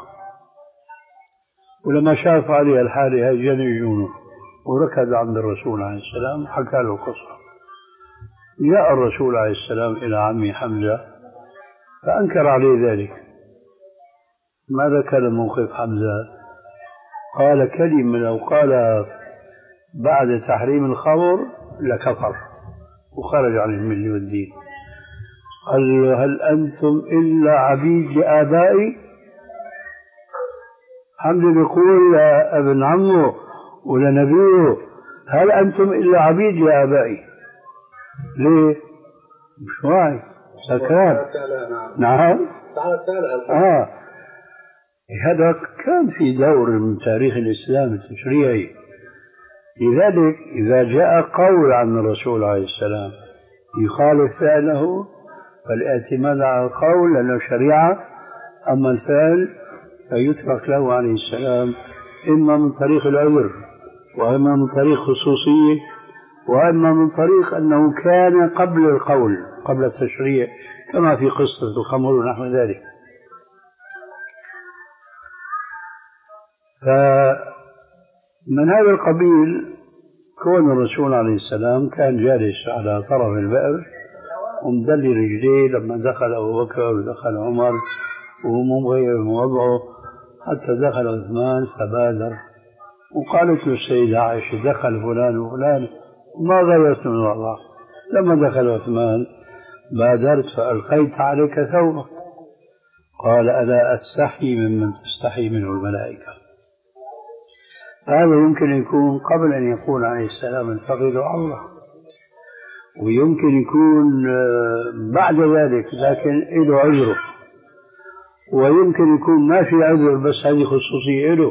ولما شاف علي الحالة هاي جن جنونه وركض عند الرسول عليه السلام حكى له قصة. جاء الرسول عليه السلام إلى عمي حمزة فأنكر عليه ذلك. ماذا كان موقف حمزة؟ قال كلمة لو قال بعد تحريم الخمر لكفر وخرج عن الملة والدين. قال له هل أنتم إلا عبيد لآبائي؟ حمزة بيقول لابن عمه ولنبيه هل أنتم إلا عبيد لآبائي؟ ليه؟ مش واعي، سكران. نعم. آه هذا كان في دور من تاريخ الإسلام التشريعي. لذلك إذا جاء قول عن الرسول عليه السلام يخالف فعله فالاعتماد على القول لأنه شريعة، أما الفعل فيترك له عليه السلام إما من طريق العذر وإما من طريق خصوصية وإما من طريق أنه كان قبل القول قبل التشريع، كما في قصة الخمر ونحو ذلك. فمن هذا القبيل كون الرسول عليه السلام كان جالس على طرف البئر ومدلي رجليه لما دخل أبو بكر ودخل عمر وهو مغير من وضعه حتى دخل عثمان فبادر وقالت له السيدة عائشة دخل فلان وفلان ما غيرت من وضعه. لما دخل عثمان بادرت فألقيت عليك ثوبك، قال ألا أستحي ممن تستحي منه الملائكة. هذا يمكن يكون قبل أن يكون عليه السلام الفقيد الله، ويمكن يكون بعد ذلك لكن له عذره، ويمكن يكون ما في عذر بس هذه خصوصية له.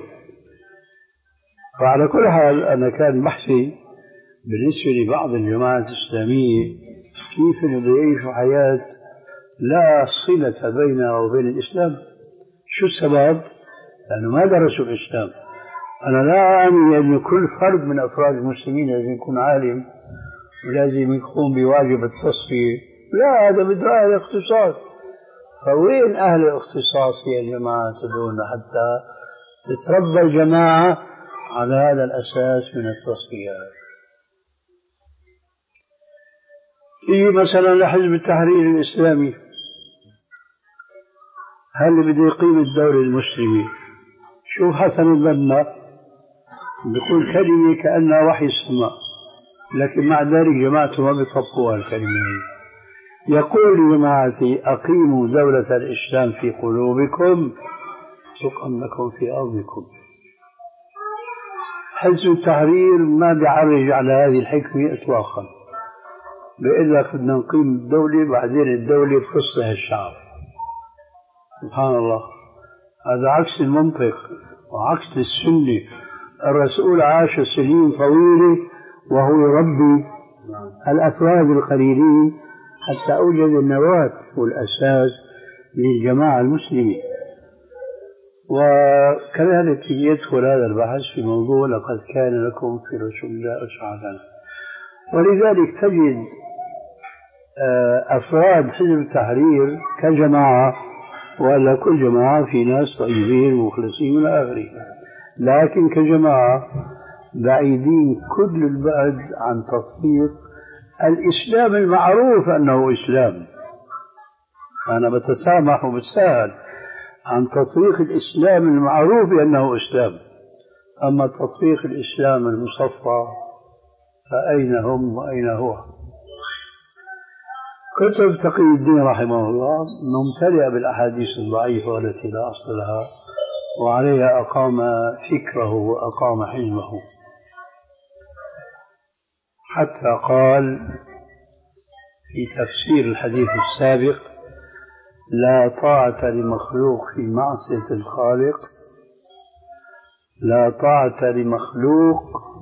فعلى كل حال أنا كان بحثي بالنسبة لبعض الجماعات الإسلامية كيف يعيشوا حياة لا صلة بينها وبين الإسلام. شو السبب؟ لأنه ما درسوا الإسلام. أنا لا أعني أن كل فرد من أفراد المسلمين لازم يكون عالم ولازم يقوم بواجب التصفية، لا، هذا بده أهل اختصاص. فوين أهل الاختصاص يا جماعة تدون حتى تتربى الجماعة على هذا الأساس من التصفيات؟ تيجي مثلا لحزب التحرير الإسلامي، هل اللي بده يقيم الدولة المسلمة؟ شوف حسن البنا بيقول كلمة كأنها وحي السماء، لكن مع ذلك جماعته ما بيطبقوا الكلمة. يقول لجماعتي أقيموا دولة الإسلام في قلوبكم تقم لكم في أرضكم. حزب التحرير ما بيعرج على هذه الحكمة إطلاقا، بيقول لك بدنا نقيم الدولة بعدين الدولة بتصلح الشعب. سبحان الله، هذا عكس المنطق وعكس السنة. الرسول عاش سنين طويلة وهو يربي الأفراد القليلين حتى أوجد النواة والأساس للجماعة المسلمة. وكذلك يدخل هذا البحث في موضوع لقد كان لكم في رسول الله أسوة حسنة. ولذلك تجد أفراد حزب التحرير كجماعة، ولا كل جماعة في ناس طيبين مخلصين إلى آخره، لكن كجماعة بعيدين كل البعد عن تطبيق الإسلام المعروف أنه إسلام. أنا بتسامح وبتساهل عن تطبيق الإسلام المعروف أنه إسلام، أما تطبيق الإسلام المصفى فأين هم وأين هو؟ كتب تقي الدين رحمه الله ممتلئة بالأحاديث الضعيفة والتي لا أصل لها، وعليها أقام فكره وأقام حلمه، حتى قال في تفسير الحديث السابق: لا طاعة لمخلوق في معصية الخالق، لا طاعة لمخلوق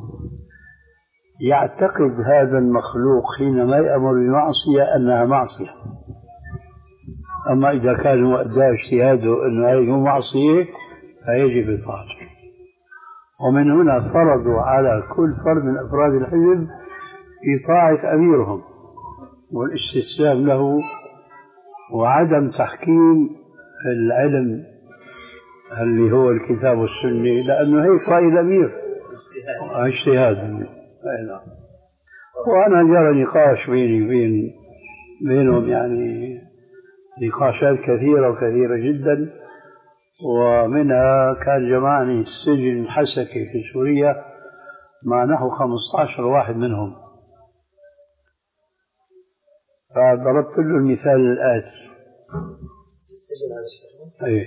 يعتقد هذا المخلوق حينما يأمر بمعصية أنها معصية. أما إذا كان هو أدى اجتهاده أنه هذه معصية فيجب الطاعة. ومن هنا فرضوا على كل فرد من أفراد الحزب إطاعة أميرهم والاستسلام له وعدم تحكيم العلم اللي هو الكتاب والسنة، لأنه هيك رأي الأمير اجتهاد. وأنا جرى نقاش بيني وبين بينهم، يعني نقاشات كثيرة وكثيرة جدا، ومنها كان جمعني السجن الحسكي في سوريا مع نحو خمسة عشر واحد منهم. فضربت له المثال الآتي: أيه،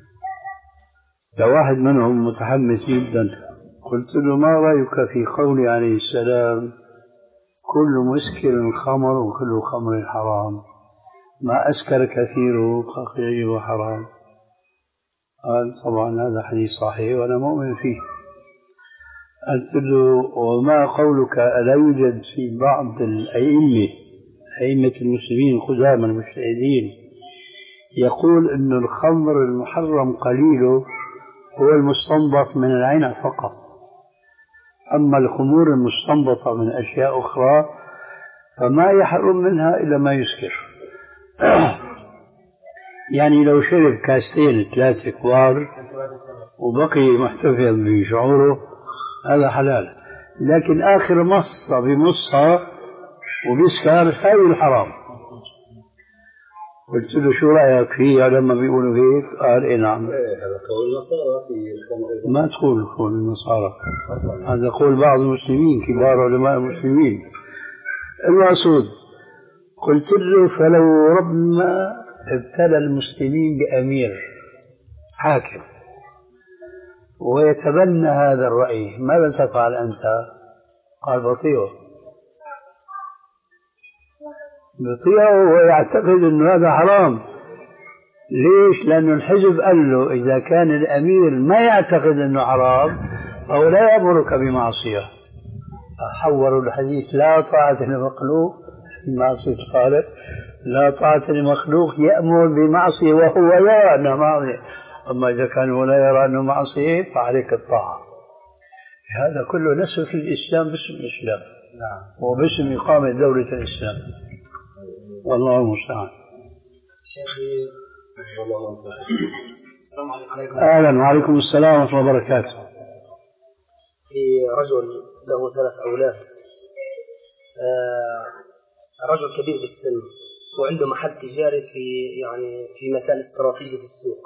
لو واحد منهم متحمس جدا قلت له: ما رأيك في قول عليه السلام: كل مسكر خمر وكل خمر حرام، ما أسكر كثيره فقليله حرام. قال: طبعا هذا حديث صحيح وأنا مؤمن فيه. قلت له: وما قولك ألا يوجد في بعض الأئمة أئمة المسلمين القدامى المجتهدين يقول أن الخمر المحرم قليله هو المستنبط من العنب فقط، أما الخمور المستنبطة من أشياء أخرى فما يحرم منها إلا ما يسكر. يعني لو شرب كاستين ثلاثة كبار وبقي محتفظ بشعوره هذا حلال، لكن آخر مصة بمصها وبيسكر هذا الحرام. قلت له: شو رأيك فيه لما بيقولوا هيك؟ قال: إيه نعم. ما تقول قول النصارى، هذا قول بعض المسلمين كبار علماء المسلمين. المقصود قلت له: فلو ربنا ابتلى المسلمين بأمير حاكم ويتبنى هذا الرأي ماذا تفعل أنت؟ قال: بطيعه. بطيعه ويعتقد أنه هذا حرام. ليش؟ لأنه الحزب قال له إذا كان الأمير ما يعتقد أنه حرام أو لا يأمرك بمعصية. حوروا الحديث: لا طاعة لمخلوق في معصية الخالق، لا طاعة لمخلوق يأمر بمعصية وهو يرى أنه معصية، أما إذا كان هو لا يرى أنه معصية فعليك الطاعة. هذا كله نسف الإسلام باسم الإسلام وباسم إقامة دولة الإسلام، والله المستعان. أهلا وعليكم السلام ورحمة الله وبركاته. في رجل له ثلاث أولاد، آه رجل كبير بالسن وعنده محل تجاري في يعني في مكان استراتيجي في السوق.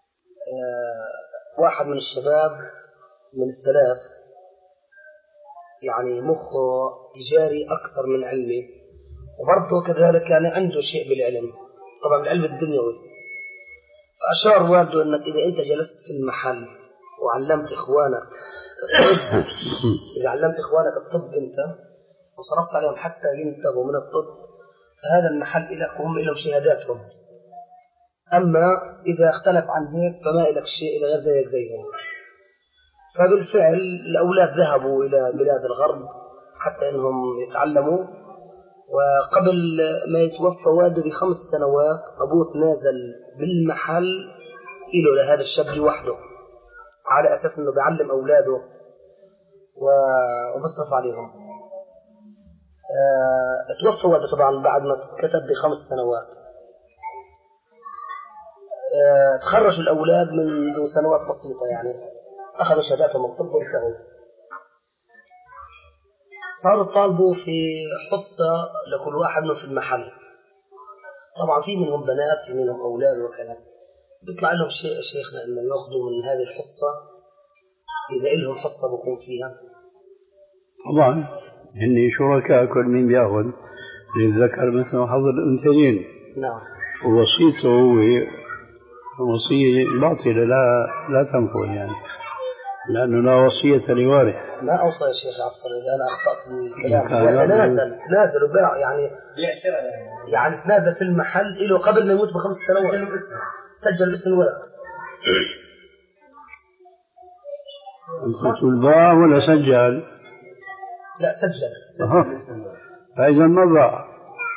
آه واحد من الشباب من الثلاث يعني مخه تجاري أكثر من علمي، وبرضه كذلك يعني عنده شيء بالعلم، طبعا العلم الدنيوي. فأشار والده أنك إذا أنت جلست في المحل وعلمت إخوانك إذا علمت إخوانك الطب أنت وصرفت عليهم حتى ينتهوا من الطب، فهذا المحل لك وهم لهم شهاداتهم. أما إذا اختلف عن هيك فما لك شيء إلا غير زيك زيهم. فبالفعل الأولاد ذهبوا إلى بلاد الغرب حتى أنهم يتعلموا، وقبل ما يتوفى والده بخمس سنوات أبوه تنازل بالمحل إله لهذا الشاب لوحده، على أساس أنه بيعلم أولاده وبصرف عليهم. أه توفى والده طبعا بعد ما كتب بخمس سنوات. أه تخرج الأولاد من سنوات بسيطة، يعني أخذوا شهاداتهم الطب وانتهوا. صاروا طالبوا في حصة لكل واحد منهم في المحل. طبعا في منهم بنات في منهم أولاد وكذا، بيطلع لهم شيء شيخنا إنه يأخذوا من هذه الحصة إذا لهم حصة بكون فيها. طبعا إني شركاء كل من بياخذ للذكر مثل حظ الأنثيين. نعم. ووصيته وصية باطلة لا لا تنفذ، يعني لأنه لا وصية لوارث. ما أوصى يا شيخ عفوا إذا أنا أخطأت الكلام. تنازل تنازل وباع، يعني يعني تنازل في المحل له قبل ما يموت بخمس سنوات. سجل اسم الولد. أنت تقول باع ولا سجل؟ لا سجل. أها. فإذا ما باع.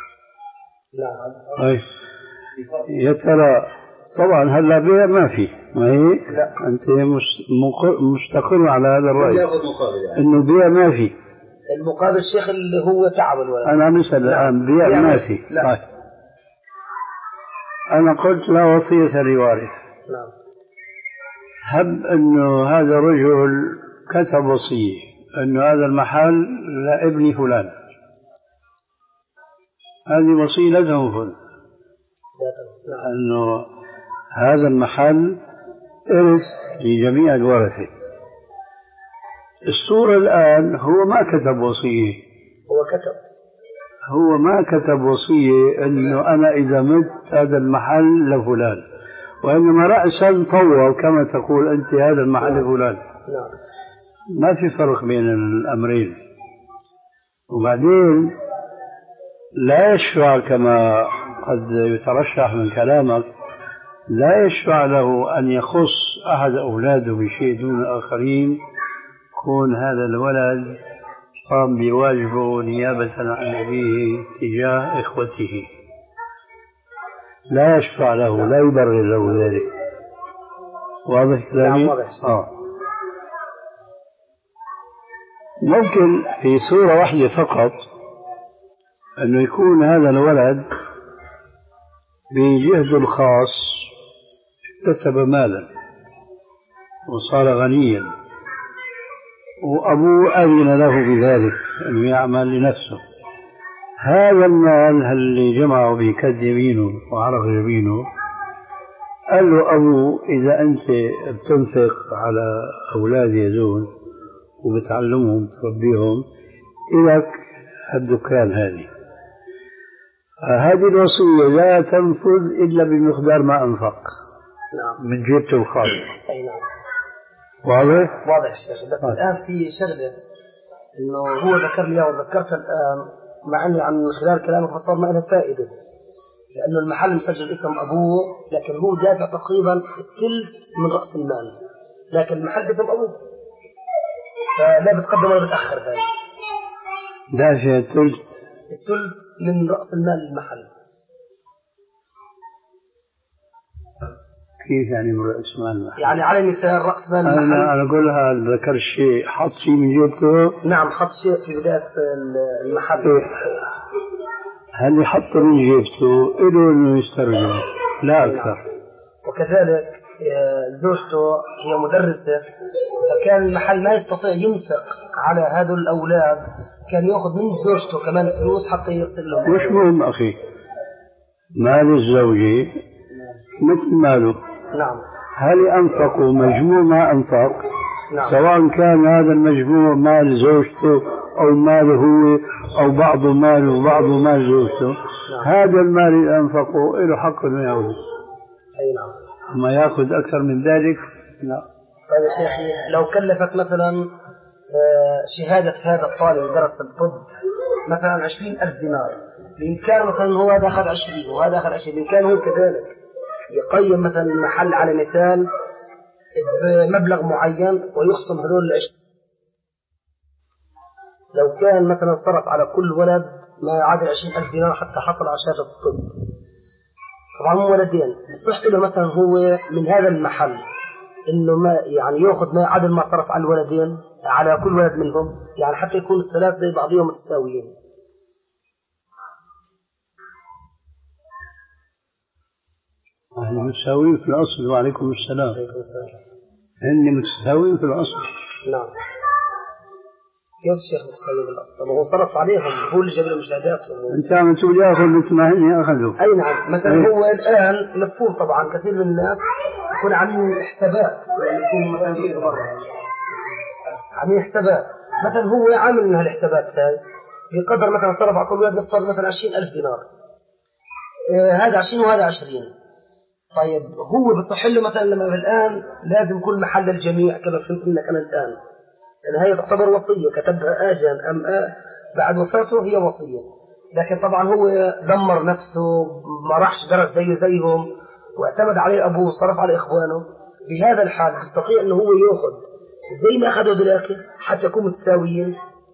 نعم. أي. يا ترى طبعا هلا بيع ما في، ما هي؟ لا. أنت مستقر على هذا الرأي يعني. إنه بيع ما في. المقابل الشيخ اللي هو تعب الولد. أنا عم أسأل الآن بيع ما في. لا. طيب. أنا قلت لا وصية لوارث. نعم. هب إنه هذا الرجل كتب وصية إنه هذا المحل لابن فلان، هذه وصية لا تنفذ، أنه هذا المحل إرث لجميع الورثة. الصورة الآن هو ما كتب وصية، هو كتب هو ما كتب وصية إنه أنا إذا مت هذا المحل لفلان، وإنما رأسا طوى كما تقول أنت هذا المحل لفلان. نعم. ما في فرق بين الأمرين. وبعدين لا يشفع كما قد يترشح من كلامك، لا يشفع له أن يخص أحد أولاده بشيء دون الآخرين، يكون هذا الولد قام بواجبه نيابة عن أبيه تجاه إخوته، لا يشفع له، لا يبرر له ذلك. واضح كلامي؟ نعم واضح. آه. ممكن في صورة واحدة فقط أنه يكون هذا الولد بجهده الخاص اكتسب مالا وصار غنيا، وأبوه أذن له بذلك أنه يعمل لنفسه. هذا المال اللي جمعه بكد يمينه وعرق جبينه، قال له أبوه إذا أنت بتنفق على أولادي هذول وبتعلمهم بتربيهم إلك الدكان هذه، هذه الوصية لا تنفذ إلا بمقدار ما أنفق. نعم. من جيبته الخاصة. أي نعم. واضح؟ واضح الشيخ. بس آه. الآن في شغلة إنه هو ذكر لي وذكرت الآن، مع أني عن خلال كلامك فصار ما له فائدة، لأنه المحل مسجل اسم أبوه لكن هو دافع تقريبا الثلث من رأس المال، لكن المحل اسم أبوه، فلا بتقدم ولا بتأخر. هذا دافع الثلث الثلث من رأس المال المحل. كيف يعني من رأس مال المحل؟ يعني على مثال رأس مال المحل، أنا أنا أقولها ذكر شيء حط شيء من جيبته. نعم حط شيء في بداية المحل. هل يحط من جيبته إله إنه يسترجع لا أكثر. وكذلك زوجته هي مدرسة، فكان المحل ما يستطيع ينفق على هذول الأولاد، كان يأخذ من زوجته كمان فلوس حتى يرسل لهم. مش مهم أخي، مال الزوجة مثل ماله. نعم. هل أنفقوا مجموع ما أنفق نعم. سواء كان هذا المجموع مال زوجته أو ماله هو أو بعض ماله وبعض مال زوجته. نعم. هذا المال اللي أنفقه له حق إنه يأخذ. أي نعم. ما يأخذ أكثر من ذلك لا. طيب يا شيخي لو كلفت مثلا شهادة هذا الطالب درس الطب مثلا عشرين ألف دينار، بإمكانه مثلا هو هذا أخذ عشرين وهذا أخذ عشرين، بإمكانه كذلك يقيم مثلا المحل على مثال بمبلغ معين ويخصم هذول العشرين. لو كان مثلا صرف على كل ولد ما يعادل عشرين ألف دينار حتى حصل على شهادة الطب، طبعا هم ولدين، يصح له مثلا هو من هذا المحل إنه ما يعني يأخذ ما يعادل ما صرف على الولدين على كل ولد منهم، يعني حتى يكون الثلاث زي بعضهم متساويين. هن متساويين في الأصل. وعليكم السلام. هن متساويين في الأصل. نعم. كيف الشيخ متساوي بالأصل؟ هو صرف عليهم، هو اللي جاب لهم شهاداتهم. أنت عم تقول ياخذ مثل ما هن أخذوا. أي نعم. مثلا أي. هو الآن مفهوم طبعا كثير من الناس يكون عاملين حسابات، يعني يكون مثلا برا عاملين حسابات، مثلا هو عامل من هالحسابات هاي بقدر مثلا صرف على كل ولد نفترض مثلا عشرين ألف دينار، آه هذا عشرين وهذا عشرين. طيب هو بصح له مثلا لما الآن لازم كل محل الجميع كما فهمت منك أنا الآن، لأن هي تعتبر وصية كتبها آجا أم آه بعد وفاته هي وصية، لكن طبعا هو دمر نفسه ما راحش درس زي زيهم واعتمد عليه أبوه صرف على إخوانه. بهذا الحال يستطيع أنه هو يأخذ زي ما أخذوا ذلك حتى يكونوا متساويين.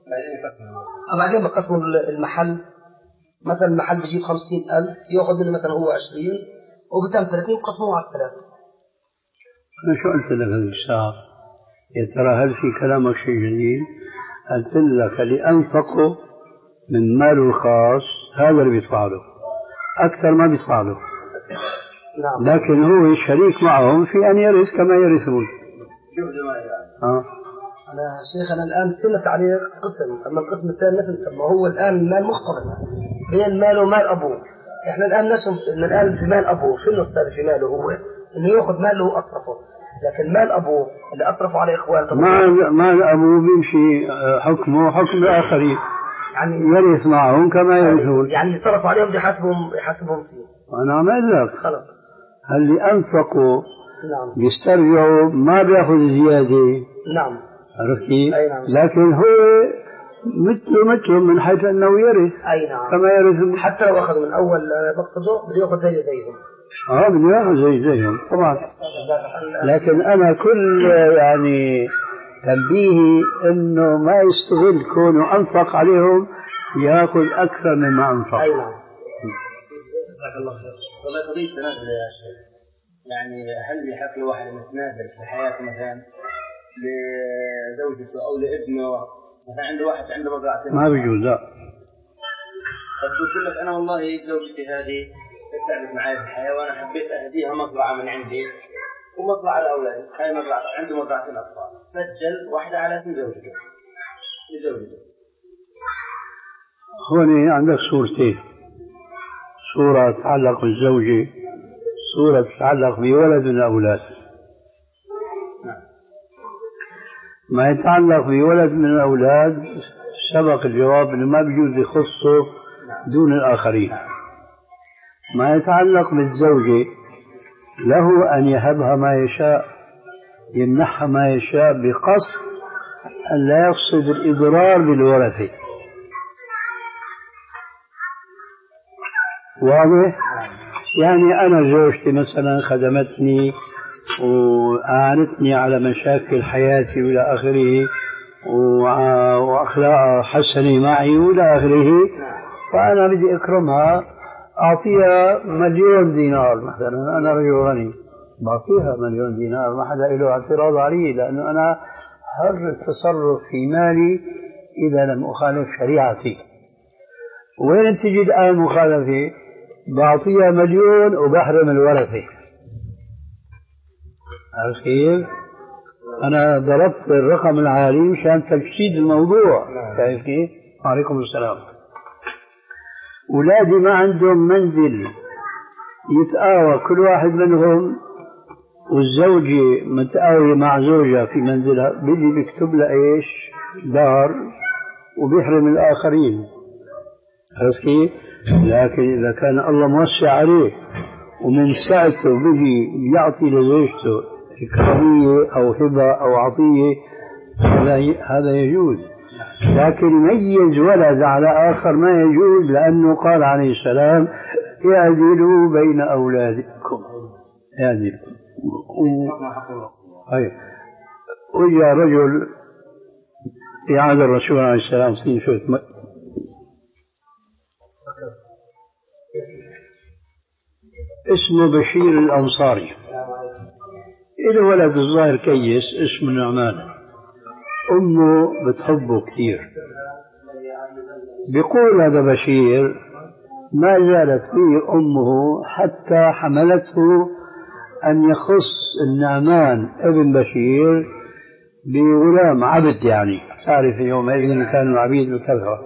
بعدين بقسموا المحل، مثلا المحل بيجيب خمسين ألف يأخذ منه مثلا هو عشرين وبتم ثلاثين قسموه على الثلاثة. أنا شو قلت لك هذه الساعة؟ يا ترى هل في كلامك شيء جديد؟ قلت لك اللي أنفقه من ماله الخاص هذا اللي بيدفع له، أكثر ما بيدفع له. نعم. لكن هو شريك معهم في أن يرث كما يرثون. آه. أنا شيخ أنا الآن سمت عليه قسم، أما القسم الثاني مثل ما هو الآن المال مختلط بين ماله ومال أبوه. إحنا الآن نسم إن الآن في مال أبوه شو النص في ماله هو إنه يأخذ ماله وأصرفه، لكن مال أبوه اللي أصرفه على إخوانه مال مال أبوه بيمشي حكمه حكم الآخرين، يعني يرث معهم كما يرثون، يعني صرف عليهم بحسبهم يحاسبهم فيه. أنا عمل لك خلاص اللي أنفقوا نعم بيسترجعوا ما بياخذ زيادة. نعم عرفت كيف؟ نعم. لكن هو مثله مثلهم من حيث أنه يرث. أي نعم. كما يرث حتى لو أخذ من أول بقصده بده يأخذ زي زيهم. اه بده ياخذ زي زيهم طبعا. لكن أنا كل يعني تنبيهي إنه ما يستغل كونه أنفق عليهم يأخذ أكثر مما أنفق. أي نعم. جزاك الله خير. والله قضية تنازل يا شيخ، يعني هل يحق لواحد أن يتنازل في حياته مثلا لزوجته أو لابنه، مثلا عنده واحد عنده مزرعتين؟ ما بيجوز لا. قد قلت لك أنا والله زوجتي هذه تعبت معي في الحياة وأنا حبيت أهديها مزرعة من عندي ومزرعة لأولادي، هاي مزرعة عنده مزرعتين أطفال، سجل واحدة على اسم زوجته لزوجته. هون عندك صورتين، صورة تتعلق بالزوجة، صورة تتعلق بولد من الأولاد. ما يتعلق بولد من الأولاد سبق الجواب أنه ما بيجوز يخصه دون الآخرين. ما يتعلق بالزوجة له أن يهبها ما يشاء، يمنحها ما يشاء بقصد أن لا يقصد الإضرار بالورثة. واضح؟ يعني أنا زوجتي مثلا خدمتني وأعانتني على مشاكل حياتي وإلى آخره وأخلاقها حسنة معي وإلى آخره، فأنا بدي أكرمها أعطيها مليون دينار مثلا، أنا رجل غني بعطيها مليون دينار ما حدا له اعتراض عليه، لأنه أنا حر التصرف في مالي إذا لم أخالف شريعتي. وين تجي الآن مخالفة؟ بعطيها مليون وبحرم الورثة. عرفت كيف؟ أنا ضربت الرقم العالي مشان تجسيد الموضوع. شايف كيف؟ وعليكم السلام. أولادي ما عندهم منزل يتآوى كل واحد منهم والزوجة متقاوية مع زوجها في منزلها، بيجي بيكتب لها إيش؟ دار، وبيحرم الآخرين. عرفت كيف؟ لكن إذا كان الله موسع عليه ومن ساعته بيجي يعطي لزوجته إكرامية أو هبة أو عطية، هذا يجوز. لكن يميز ولد على آخر ما يجوز، لأنه قال عليه السلام اعدلوا بين أولادكم. اعدلوا. أي وجاء رجل في عهد الرسول عليه السلام في شوية اسمه بشير الأنصاري، إله ولد الظاهر كيس اسمه نعمان، أمه بتحبه كثير. بيقول هذا بشير ما زالت به أمه حتى حملته أن يخص النعمان ابن بشير بغلام عبد، يعني تعرف يومئذ كانوا العبيد بكثرة،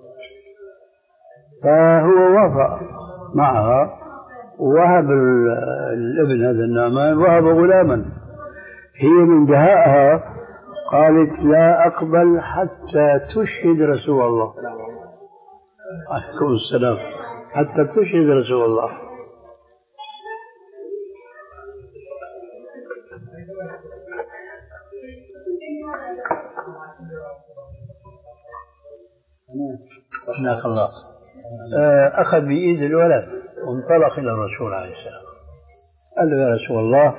فهو وافق معها ووهب الابن هذا النعمان، وهب غلاما. هي من دهائها قالت لا أقبل حتى تشهد رسول الله عليكم السلام، حتى تشهد رسول الله. حياك الله. أخذ بإيد الولد وانطلق إلى الرسول عليه السلام، قال له يا رسول الله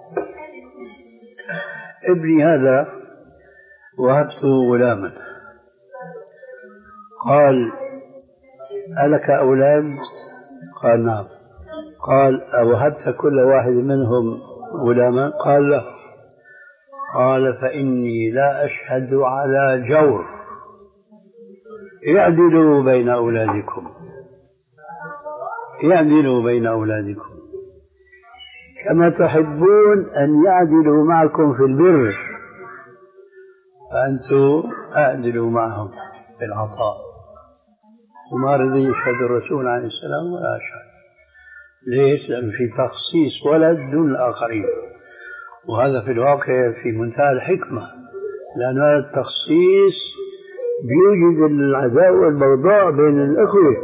ابني هذا وهبته غلاما. قال ألك أولاد؟ قال نعم. قال أوهبت كل واحد منهم غلاما؟ قال لا. قال فإني لا أشهد على جور، اعدلوا بين أولادكم، اعدلوا بين أولادكم كما تحبون أن يعدلوا معكم في البر، فأنتم أعدلوا معهم في العطاء. وما رضي يشهد الرسول عليه السلام ولا أشهد. ليش؟ لأن في تخصيص ولد دون الآخرين، وهذا في الواقع في منتهى الحكمة، لأن هذا التخصيص بيوجد العداوة والبغضاء بين الأخوة.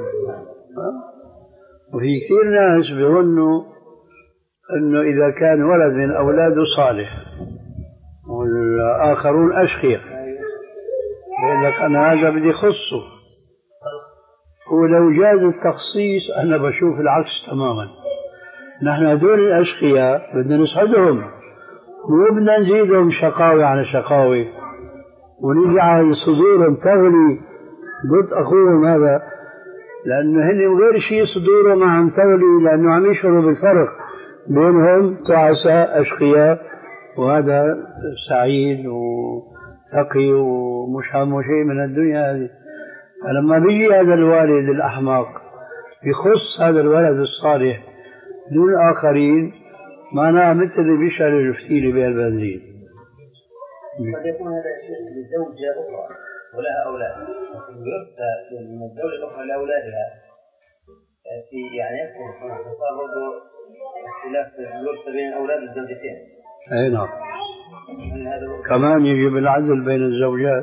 وفي كثير ناس بيظنوا أنه إذا كان ولد من أولاده صالح والآخرون أشقياء يقول لك أنا هذا بدي خصه. ولو جاز التخصيص أنا بشوف العكس تماما. نحن هذول الأشقياء بدنا نسعدهم، مو بدنا نزيدهم شقاوة على شقاوة ونجعل صدورهم تغلي ضد أخوهم هذا، لأنه هن غير شيء صدورهم عم تغلي لأنه عم يشعروا بالفرق بينهم تعسى أشقياء وهذا سعيد وتقي ومش همه شيء من الدنيا هذه. فلما بيجي هذا الوالد الأحمق بيخص هذا الولد الصالح دون الآخرين، معناه مثل اللي بيشعل الفتيلة بالبنزين. قد يكون هذا الشيء لزوجة أخرى ولها أولاد، ويرثى من الزوجة الأخرى لأولادها في يعني يكون صار برضه اختلاف الورث بين أولاد الزوجتين. أي نعم. كمان يجب العزل بين الزوجات.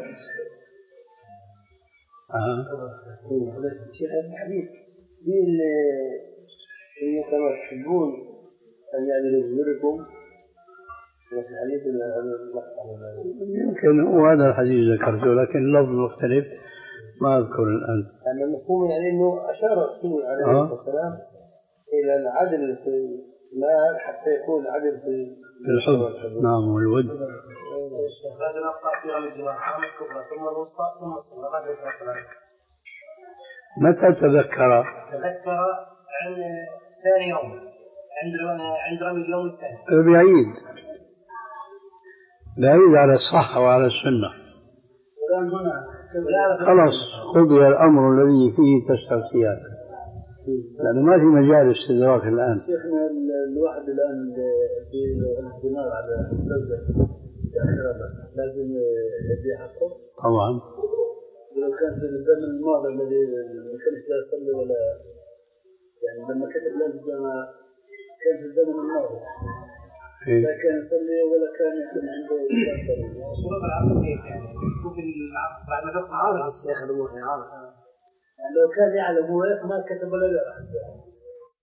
آه. شيخ الحديث دين إنه كما تحبون أن يعدلوا بذركم، بس الحديث يمكن هو هذا الحديث ذكرته لكن اللفظ مختلف ما أذكر الآن. يعني المفهوم يعني إنه أشار الرسول عليه الصلاة والسلام إلى العدل في المال حتى يكون العدل في الحب. نعم والود. هذا الأخطاء في عام الجماعة الكبرى ثم الوسطى ثم الصغرى. ماذا يفعل؟ متى تذكر؟ تذكر عن ثاني يوم عند عند رمي اليوم الثاني. بعيد بعيد على الصحة وعلى السنة. خلاص قضي الأمر الذي فيه تستفتيان، لأنه ما في مجال استدراك الآن. شيخنا الواحد الآن في الدماغ على الزوجة لازم يدي حقه طبعا. ولو كان في الزمن الماضي الذي ما كانش لا يصلي ولا يعني لما كتب لنا كان في الزمن الماضي لا كان يصلي ولا كان يعني عنده صورة العقل كيف يعني؟ شوف العقل بعد ما دخل عارف الشيخ الأمور عارف. يعني لو كان يعلم هو ما كتب ولا لا